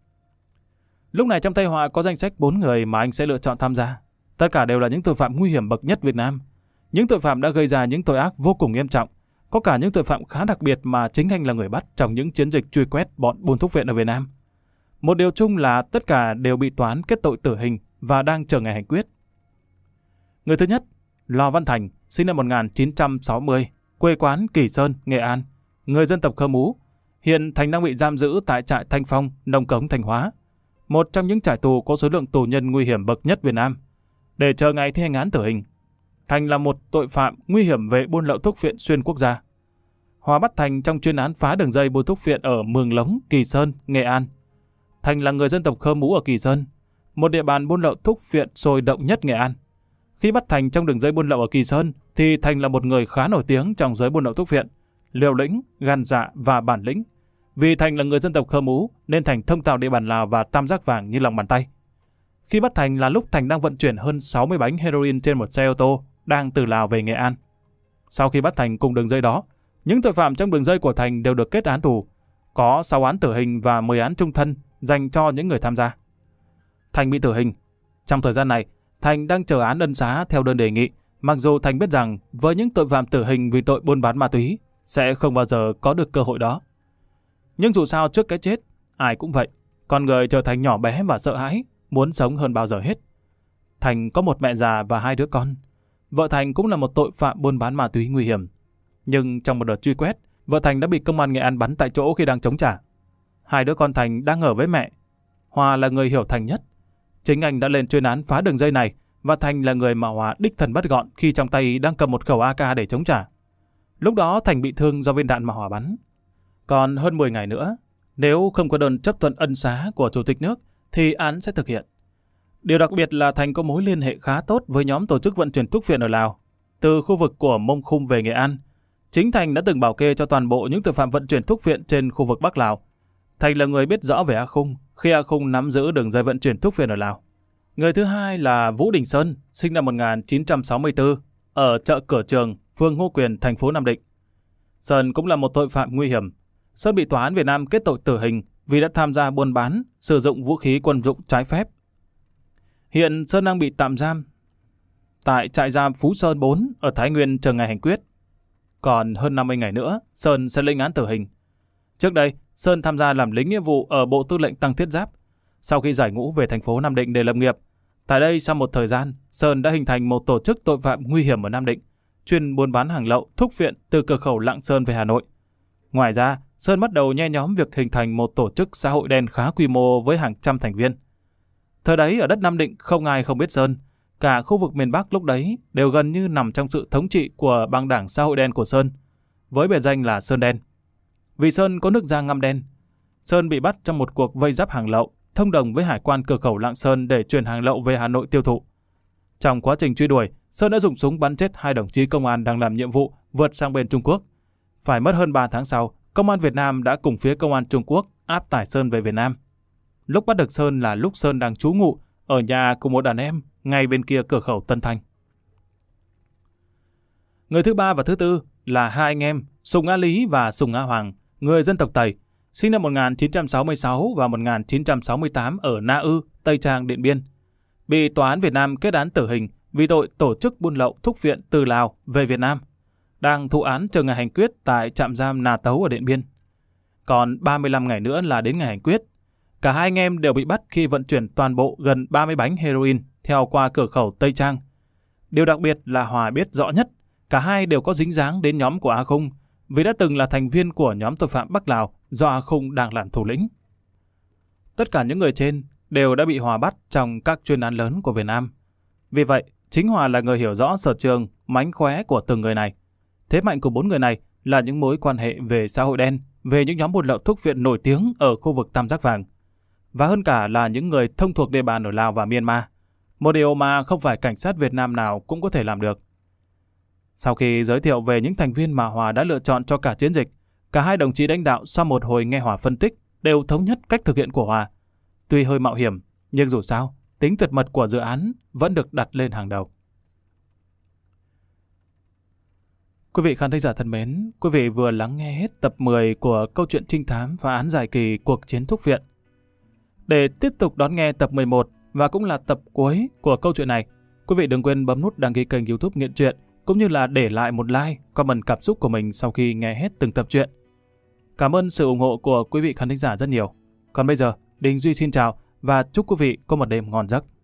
Lúc này trong tay Hòa có danh sách bốn người mà anh sẽ lựa chọn tham gia. Tất cả đều là những tội phạm nguy hiểm bậc nhất Việt Nam. Những tội phạm đã gây ra những tội ác vô cùng nghiêm trọng. Có cả những tội phạm khá đặc biệt mà chính anh là người bắt trong những chiến dịch truy quét bọn buôn thuốc viện ở Việt Nam. Một điều chung là tất cả đều bị tòa án kết tội tử hình và đang chờ ngày hành quyết. Người thứ nhất, Lò Văn Thành, sinh năm một nghìn chín trăm sáu mươi, quê quán Kỳ Sơn, Nghệ An, người dân tộc Khơ Mú. Hiện Thành đang bị giam giữ tại trại Thanh Phong, Nông Cống, Thanh Hóa, một trong những trại tù có số lượng tù nhân nguy hiểm bậc nhất Việt Nam, để chờ ngày thi hành án tử hình. Thành là một tội phạm nguy hiểm về buôn lậu thuốc viện xuyên quốc gia. Hòa bắt Thành trong chuyên án phá đường dây buôn thuốc viện ở Mường Lống, Kỳ Sơn, Nghệ An. Thành là người dân tộc Khơ Mú ở Kỳ Sơn, một địa bàn buôn lậu thuốc viện sôi động nhất Nghệ An. Khi bắt Thành trong đường dây buôn lậu ở Kỳ Sơn, thì Thành là một người khá nổi tiếng trong giới buôn lậu thuốc viện, liều lĩnh, gan dạ và bản lĩnh. Vì Thành là người dân tộc Khơ Mú nên Thành thông thạo địa bàn Lào và Tam Giác Vàng như lòng bàn tay. Khi bắt Thành là lúc Thành đang vận chuyển hơn sáu mươi bánh heroin trên một xe ô tô đang từ Lào về Nghệ An. Sau khi bắt Thành cùng đường dây đó, những tội phạm trong đường dây của Thành đều được kết án tù, có sáu án tử hình và mười án chung thân dành cho những người tham gia. Thành bị tử hình. Trong thời gian này, Thành đang chờ án ân xá theo đơn đề nghị, mặc dù Thành biết rằng với những tội phạm tử hình vì tội buôn bán ma túy sẽ không bao giờ có được cơ hội đó. Nhưng dù sao trước cái chết, ai cũng vậy, con người trở thành nhỏ bé và sợ hãi, muốn sống hơn bao giờ hết. Thành có một mẹ già và hai đứa con. Vợ Thành cũng là một tội phạm buôn bán ma túy nguy hiểm. Nhưng trong một đợt truy quét, vợ Thành đã bị công an Nghệ An bắn tại chỗ khi đang chống trả. Hai đứa con Thành đang ở với mẹ. Hòa là người hiểu Thành nhất. Chính anh đã lên chuyên án phá đường dây này và Thành là người mà Hòa đích thân bắt gọn khi trong tay đang cầm một khẩu a ca để chống trả. Lúc đó Thành bị thương do viên đạn mà Hòa bắn. Còn hơn mười ngày nữa, nếu không có đơn chấp thuận ân xá của Chủ tịch nước thì án sẽ thực hiện. Điều đặc biệt là Thành có mối liên hệ khá tốt với nhóm tổ chức vận chuyển thuốc viện ở Lào. Từ khu vực của Mông Khung về Nghệ An, chính Thành đã từng bảo kê cho toàn bộ những tội phạm vận chuyển thuốc viện trên khu vực Bắc Lào. Thành là người biết rõ về A Khung khi A Khung nắm giữ đường dây vận chuyển thuốc viện ở Lào. Người thứ hai là Vũ Đình Sơn, sinh năm một nghìn chín trăm sáu mươi tư, ở chợ Cửa Trường, phường Ngô Quyền, thành phố Nam Định. Sơn cũng là một tội phạm nguy hiểm. Sơn bị tòa án Việt Nam kết tội tử hình vì đã tham gia buôn bán, sử dụng vũ khí quân dụng trái phép. Hiện Sơn đang bị tạm giam tại trại giam Phú Sơn bốn ở Thái Nguyên chờ ngày hành quyết. Còn hơn năm mươi ngày nữa, Sơn sẽ lĩnh án tử hình. Trước đây, Sơn tham gia làm lính nghĩa vụ ở Bộ Tư lệnh Tăng Thiết Giáp. Sau khi giải ngũ về thành phố Nam Định để lập nghiệp, tại đây sau một thời gian, Sơn đã hình thành một tổ chức tội phạm nguy hiểm ở Nam Định, chuyên buôn bán hàng lậu, thuốc viện từ cửa khẩu Lạng Sơn về Hà Nội. Ngoài ra, Sơn bắt đầu nhe nhóm việc hình thành một tổ chức xã hội đen khá quy mô với hàng trăm thành viên. Thời đấy ở đất Nam Định không ai không biết Sơn. Cả khu vực miền Bắc lúc đấy đều gần như nằm trong sự thống trị của băng đảng xã hội đen của Sơn, với biệt danh là Sơn Đen. Vì Sơn có nước da ngăm đen, Sơn bị bắt trong một cuộc vây giáp hàng lậu, thông đồng với hải quan cửa khẩu Lạng Sơn để chuyển hàng lậu về Hà Nội tiêu thụ. Trong quá trình truy đuổi, Sơn đã dùng súng bắn chết hai đồng chí công an đang làm nhiệm vụ vượt sang bên Trung Quốc. Phải mất hơn ba tháng sau, công an Việt Nam đã cùng phía công an Trung Quốc áp tải Sơn về Việt Nam. Lúc bắt được Sơn là lúc Sơn đang trú ngụ ở nhà cùng một đàn em ngay bên kia cửa khẩu Tân Thanh. Người thứ ba và thứ tư là hai anh em Sùng A Lý và Sùng A Hoàng, người dân tộc Tây, sinh năm một nghìn chín trăm sáu mươi sáu và một nghìn chín trăm sáu mươi tám ở Na Ư, Tây Trang, Điện Biên, bị tòa án Việt Nam kết án tử hình vì tội tổ chức buôn lậu thuốc viện từ Lào về Việt Nam, đang thụ án chờ ngày hành quyết tại trạm giam Nà Tấu ở Điện Biên. Còn ba mươi lăm ngày nữa là đến ngày hành quyết. Cả hai anh em đều bị bắt khi vận chuyển toàn bộ gần ba mươi bánh heroin theo qua cửa khẩu Tây Trang. Điều đặc biệt là Hòa biết rõ nhất, cả hai đều có dính dáng đến nhóm của A Khung, vì đã từng là thành viên của nhóm tội phạm Bắc Lào do A Khung đang làm thủ lĩnh. Tất cả những người trên đều đã bị Hòa bắt trong các chuyên án lớn của Việt Nam. Vì vậy, chính Hòa là người hiểu rõ sở trường, mánh khóe của từng người này. Thế mạnh của bốn người này là những mối quan hệ về xã hội đen, về những nhóm buôn lậu thuốc viện nổi tiếng ở khu vực Tam Giác Vàng. Và hơn cả là những người thông thuộc địa bàn ở Lào và Myanmar. Một điều mà không phải cảnh sát Việt Nam nào cũng có thể làm được. Sau khi giới thiệu về những thành viên mà Hòa đã lựa chọn cho cả chiến dịch, cả hai đồng chí lãnh đạo sau một hồi nghe Hòa phân tích đều thống nhất cách thực hiện của Hòa. Tuy hơi mạo hiểm, nhưng dù sao, tính tuyệt mật của dự án vẫn được đặt lên hàng đầu. Quý vị khán thính giả thân mến, quý vị vừa lắng nghe hết tập mười của câu chuyện trinh thám phá án dài kỳ Cuộc chiến thuốc viện. Để tiếp tục đón nghe tập mười một và cũng là tập cuối của câu chuyện này, quý vị đừng quên bấm nút đăng ký kênh YouTube Nghiện Truyện, cũng như là để lại một like, comment cảm xúc của mình sau khi nghe hết từng tập truyện. Cảm ơn sự ủng hộ của quý vị khán thính giả rất nhiều. Còn bây giờ, Đình Duy xin chào và chúc quý vị có một đêm ngon giấc.